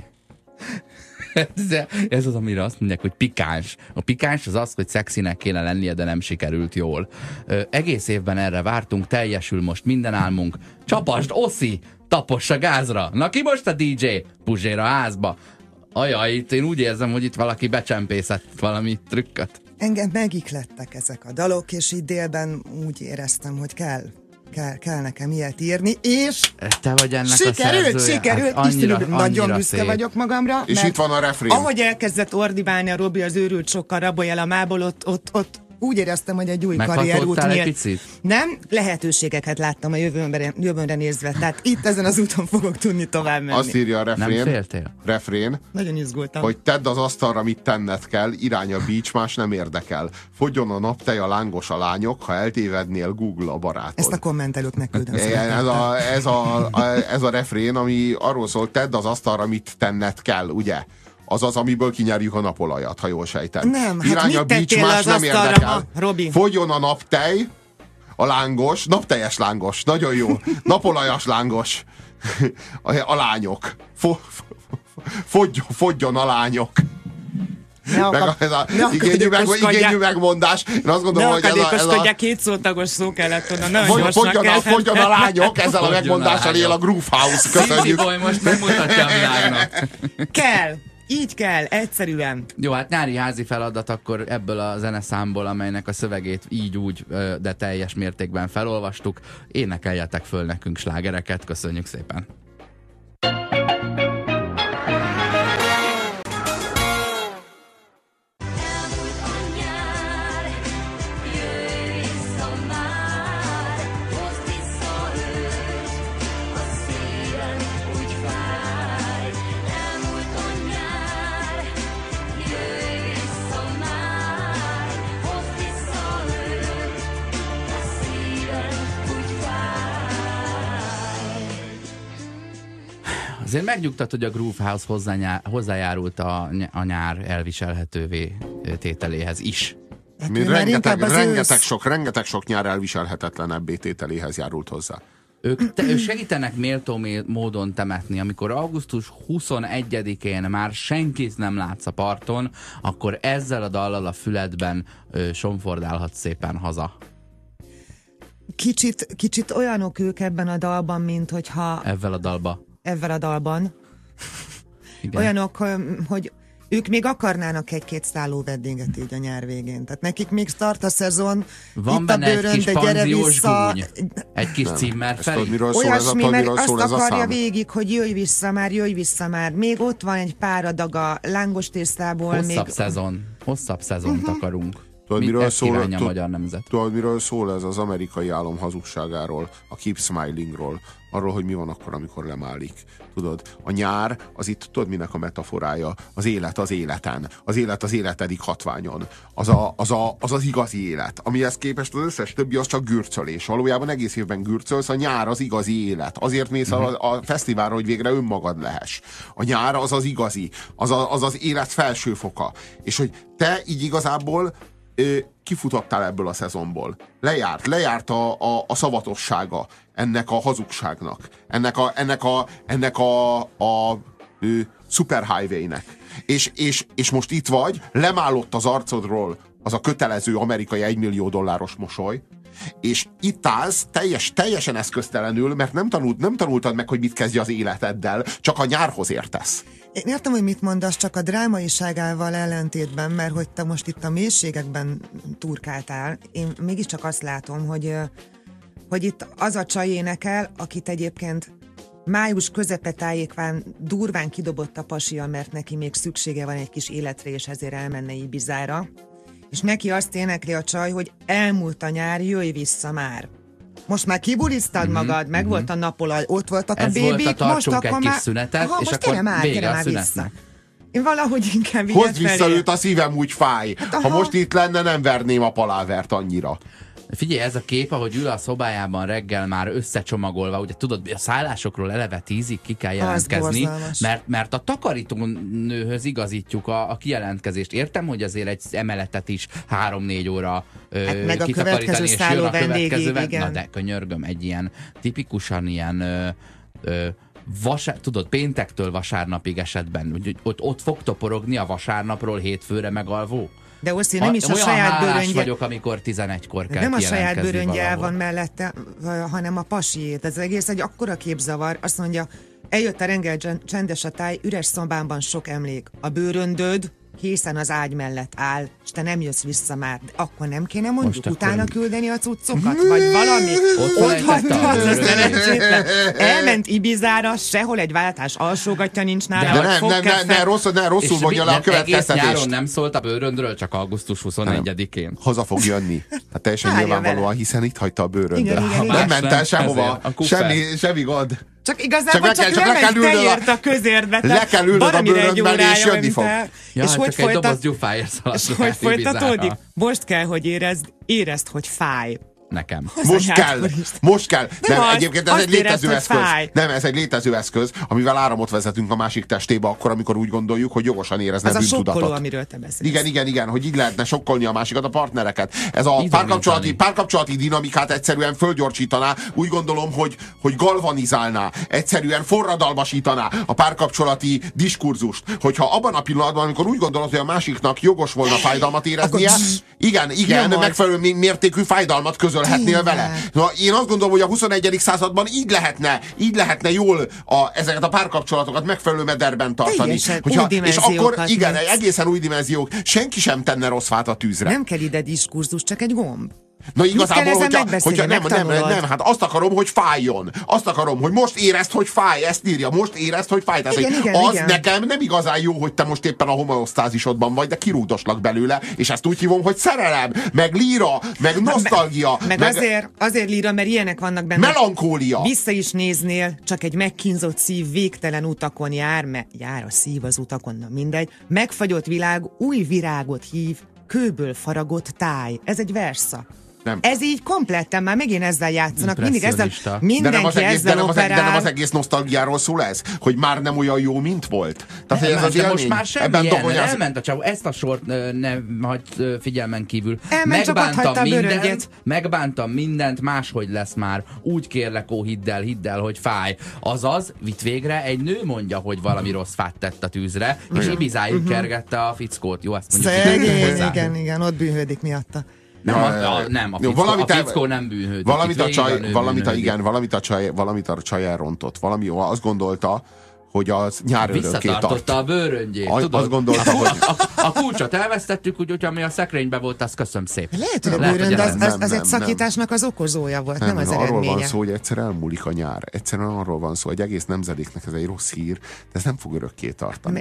Ez az, amire azt mondják, hogy pikáns. A pikáns az az, hogy szexinek kéne lennie, de nem sikerült jól. Egész évben erre vártunk, teljesül most minden álmunk. Csapasd, Oszi! Taposs a gázra! Na ki most a DJ? Puzsér a házba! Ajaj, itt én úgy érzem, hogy itt valaki becsempészett valami trükköt. Engem megiklettek ezek a dalok, és így délben úgy éreztem, hogy kell nekem ilyet írni, és te vagy ennek sikerült, hát annyira nagyon büszke szép vagyok magamra. És itt van a refrén. Ahogy elkezdett ordibálni a Robi az őrült sokkal rabolj el a mából, ott úgy éreztem, hogy egy új karrierút nyílt. Nem, lehetőségeket láttam a jövőnre nézve. Tehát itt ezen az úton fogok tudni tovább menni. Azt írja a refrén. Nagyon izgultam. Hogy tedd az asztalra, amit tenned kell, irány a beach, más nem érdekel. Fogjon a naptej, a lángos a lányok, ha eltévednél, Google a barátod. Ezt a kommentelőt megküldöm. Ez a refrén, ami arról szól, tedd az asztalra, amit tenned kell, ugye? Az, amiből kinyerjük a napolajat, ha jól sejtem. Nem, irány a beach, más nem érdekel. Fogjon a naptej, a lángos, napteljes lángos, nagyon jó. Napolajas lángos. A lányok. Fogjon a lányok. Igényű megmondás. Én azt gondolom, hogy ez a kétszótagos szó kellett volna. Fogjon a lányok, ezzel a megmondással él a Groove House. Köszönjük. Színti most megmutatja a világnak. Kell. Így kell, egyszerűen. Jó, hát nyári házi feladat akkor ebből a zeneszámból, amelynek a szövegét így úgy, de teljes mértékben felolvastuk. Énekeljetek föl nekünk slágereket. Köszönjük szépen. Azért megnyugtat, hogy a Groove House hozzájárult a nyár elviselhetővé tételéhez is. Rengeteg sok nyár elviselhetetlenebbé tételéhez járult hozzá. Ők segítenek méltó módon temetni. Amikor augusztus 21-én már senkit nem látsz a parton, akkor ezzel a dallal a füledben somfordálhatsz szépen haza. Kicsit olyanok ők ebben a dalban, mint hogyha... Ezzel a dalban. Igen. Olyanok, hogy ők még akarnának egy-két szálló weddinget így a nyár végén. Tehát nekik még start a szezon, van itt a bőrön, de gyere vissza. Egy kis címmel felé. Olyasmi, mert azt akarja végig, hogy jöjj vissza már. Még ott van egy pár adag a lángos tésztából. Hosszabb szezont akarunk. Tudod, miről szól ez az amerikai álom hazugságáról, a Keep Smilingról, arról, hogy mi van akkor, amikor lemálik. Tudod, a nyár, az itt tudod, minek a metaforája? Az élet az életen. Az élet az életedik hatványon. Az igazi élet. Amihez képest az összes többi az csak gürcölés. Valójában egész évben gürcölsz, a nyár az igazi élet. Azért mész a fesztiválra, hogy végre önmagad lehess. A nyár az az igazi. Az élet felső foka. És hogy te így igazából kifutottál ebből a szezonból. Lejárt a szavatossága ennek a hazugságnak. Ennek a superhighwaynek. És most itt vagy, lemálott az arcodról az a kötelező amerikai $1 millió mosoly, és itt állsz teljesen eszköztelenül, mert nem tanultad meg, hogy mit kezdj az életeddel, csak a nyárhoz értesz. Én értem, hogy mit mondasz, csak a drámaiságával ellentétben, mert hogy te most itt a mélységekben turkáltál, én mégiscsak azt látom, hogy itt az a csaj énekel, akit egyébként május közepetájékván durván kidobott a pasia, mert neki még szüksége van egy kis életre, és ezért elmenne Ibizára. És neki azt énekli a csaj, hogy elmúlt a nyár, jöjj vissza már. Most már kibulisztad magad, meg volt a napolaj, ott voltak a bébik, most akkor egy kis szünetet, és akkor vége a szünetnek. Én valahogy inkább így hozd vissza őt, a szívem úgy fáj. Hát, ha most itt lenne, nem verném a palávert annyira. Figyelj, ez a kép, ahogy ül a szobájában reggel már összecsomagolva, ugye tudod, a szállásokról eleve 10-ig ki kell jelentkezni, mert a takarítónőhöz igazítjuk a kijelentkezést. Értem, hogy azért egy emeletet is 3-4 óra kitakarítani, és jön a következővel. Na de könyörgöm, egy ilyen tipikusan ilyen tudod, péntektől vasárnapig esetben, ott fog toporogni a vasárnapról hétfőre megalvó? De Oszi, nem is a saját bőröngye. Vagyok, amikor 11-kor kell nem a saját bőröngye van mellette, hanem a pasiét. Ez egész egy akkora képzavar. Azt mondja, eljött a reggel, csendes a táj, üres szobámban sok emlék. A bőröndöd készen az ágy mellett áll, és te nem jössz vissza már. De akkor nem kéne mondjuk utána küldeni a cuccokat? Vagy valami? Ott hagyta a szerencsétlen. Elment Ibizára, sehol egy váltás alsógatja nincs nála. De rosszul mondja le a következtetést. Egész nyáron nem szólt a bőröndről, csak augusztus 21-én. Haza fog jönni. Hát teljesen nyilvánvalóan, hiszen itt hagyta a bőröndöt. Nem ment el sehova. Semmi gond. Csak igazából csak lemegy teért a közérbe. Le kell ülnöd a bőrönd mellé, és jönni fog. És hogy folytatódik? Most kell, hogy érezd, hogy fáj. Nekem. Most kell. Nem, egyébként ez egy létező eszköz. Nem, ez egy létező eszköz, amivel áramot vezetünk a másik testébe akkor, amikor úgy gondoljuk, hogy jogosan érezne bűntudatot. Az a sokkoló, amiről te beszélsz. Igen, hogy így lehetne sokkolni a másikat, a partnereket. Ez a párkapcsolati dinamikát egyszerűen fölgyorsítaná. Úgy gondolom, hogy galvanizálná, egyszerűen forradalmasítaná a párkapcsolati diskurzust. Hogyha abban a pillanatban, amikor úgy gondolod, hogy a másiknak jogos volna fájdalmat éreznie, igen, megfelelő mértékű fájdalmat közölhetnél vele. Na, én azt gondolom, hogy a 21. században így lehetne jól ezeket a párkapcsolatokat megfelelő mederben tartani. És akkor igen, egészen új dimenziók. Senki sem tenne rossz fát a tűzre. Nem kell ide diskurzus, csak egy gomb. Na igazából, hogyha nem, hát azt akarom, hogy fájjon. Azt akarom, hogy most érezd, hogy fáj. Ezt írja, most érezd, hogy fáj. Tehát igen. Nekem nem igazán jó, hogy te most éppen a homeosztázisodban vagy, de kirúgdoslak belőle, és ezt úgy hívom, hogy szerelem, meg líra, meg nosztalgia. Meg azért líra, mert ilyenek vannak benne. Melankólia. Vissza is néznél, csak egy megkínzott szív végtelen utakon jár a szív az utakon, na mindegy. Megfagyott világ új virágot hív, kőből faragott táj. Ez egy versszak. Nem. Ez így kompletten, már megint ezzel játszanak. Mindig ezzel, mindenki ezzel operál. De nem az egész nosztalgiáról szól ez? Hogy már nem olyan jó, mint volt? Tehát, ez az most már semmi elment a csávó. Ezt a sort nem hagyd figyelmen kívül. Megbántam mindent, máshogy lesz már. Úgy kérlek, hidd el, hogy fáj. Azaz, vitt végre egy nő mondja, hogy valami rossz fát tett a tűzre, és Ibizáig kergette a fickót. Jó, ezt mondjuk. Igen, ott bűnhődik miatta. Nem, a fickó nem bűnhődik. Valamit a csaj elrontott. Azt gondolta, hogy az nyár örökké tart. Visszatartotta a bőröngyét. Azt gondolta, hogy... A kulcsot elvesztettük, úgyhogy ami a szekrényben volt, azt köszönöm szépen. Lehet, hogy a bőrönd az egy szakításnak az okozója volt, nem az eredménye. Arról van szó, hogy egyszer elmúlik a nyár. Egyszerűen arról van szó, hogy egész nemzedéknek ez egy rossz hír, de ez nem fog örökké tartani.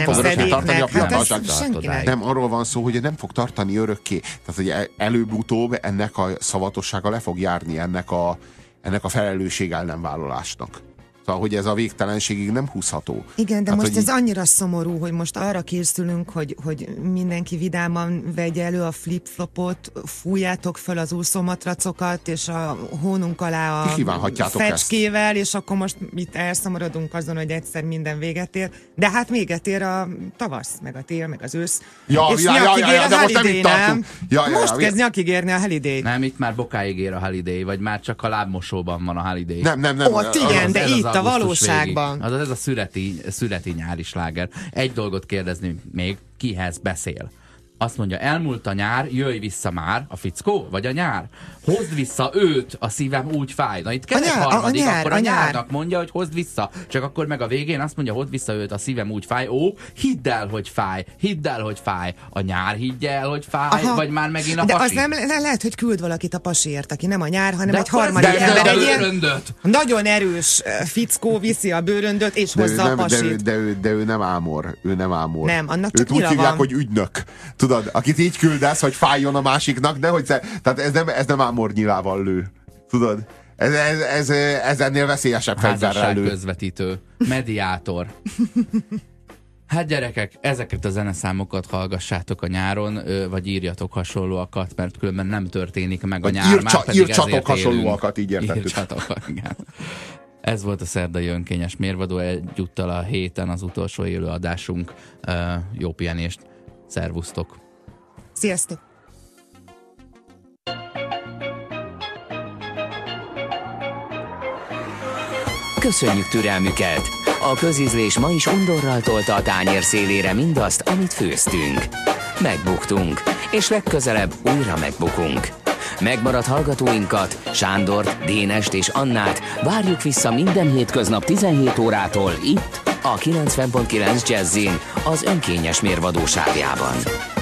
Nem, arról van szó, hogy nem fog tartani örökké. Tehát, hogy előbb-utóbb ennek a szavatossága le fog járni ennek a felelősség el nem vállalásnak. Szóval, hogy ez a végtelenségig nem húzható. Igen, de hát, most ez annyira szomorú, hogy most arra készülünk, hogy mindenki vidáman vegye elő a flip-flopot, fújjátok föl az úszómatracokat, és a hónunk alá a fecskével, és akkor most itt elszomorodunk azon, hogy egyszer minden véget ér. De hát véget ér a tavasz, meg a tél, meg az ősz. És most kezd nyakig érni a holiday. Nem, itt már bokáig ér a holiday, vagy már csak a lábmosóban van a holiday. Nem. Ott igen, de itt a valóságban. Ez a születi nyári sláger. Egy dolgot kérdezni még, kihez beszél? azt mondja, elmúlt a nyár, jöjj vissza már, a fickó, vagy a nyár? Hozd vissza őt, a szívem úgy fáj. Na itt kell harmadik, akkor a nyárnak mondja, hogy hozd vissza. Csak akkor meg a végén azt mondja, hozd vissza őt, a szívem úgy fáj. Ó, hidd el, hogy fáj, hidd el, hogy fáj. A nyár higgye el, hogy fáj, vagy már megint a pasi. De az nem lehet, hogy küld valakit a pasiért, aki nem a nyár, hanem egy harmadik ember. Egy ilyen nagyon erős fickó viszi a bőröndöt, és hozza a pasit. De ő nem ámor. Ő nem ámor. Nem, annak csak őt úgy hívják, hogy ügynök. Tudod, akit így küldesz, hogy fájjon a másiknak, nehogy tehát ez nem ámor nyilával lő. Tudod? Ez ennél veszélyesebb fegyverrel lő. Közvetítő, mediátor. Hát gyerekek, ezeket a zeneszámokat hallgassátok a nyáron, vagy írjatok hasonlóakat, mert különben nem történik meg a nyár. Írtsatok hasonlóakat, így értettük. Írtsatok, igen. Ez volt a szerdai önkényes mérvadó, egyúttal a héten az utolsó élő adásunk. Jó pihenést, szervusztok! Sziasztok! Köszönjük türelmüket! A közízlés ma is undorral tolta a tányér szélére mindazt, amit főztünk. Megbuktunk, és legközelebb újra megbukunk. Megmaradt hallgatóinkat, Sándort, Dénest és Annát várjuk vissza minden hétköznap 17 órától itt, a 90.9 Jazzin, az önkényes mérvadóságjában.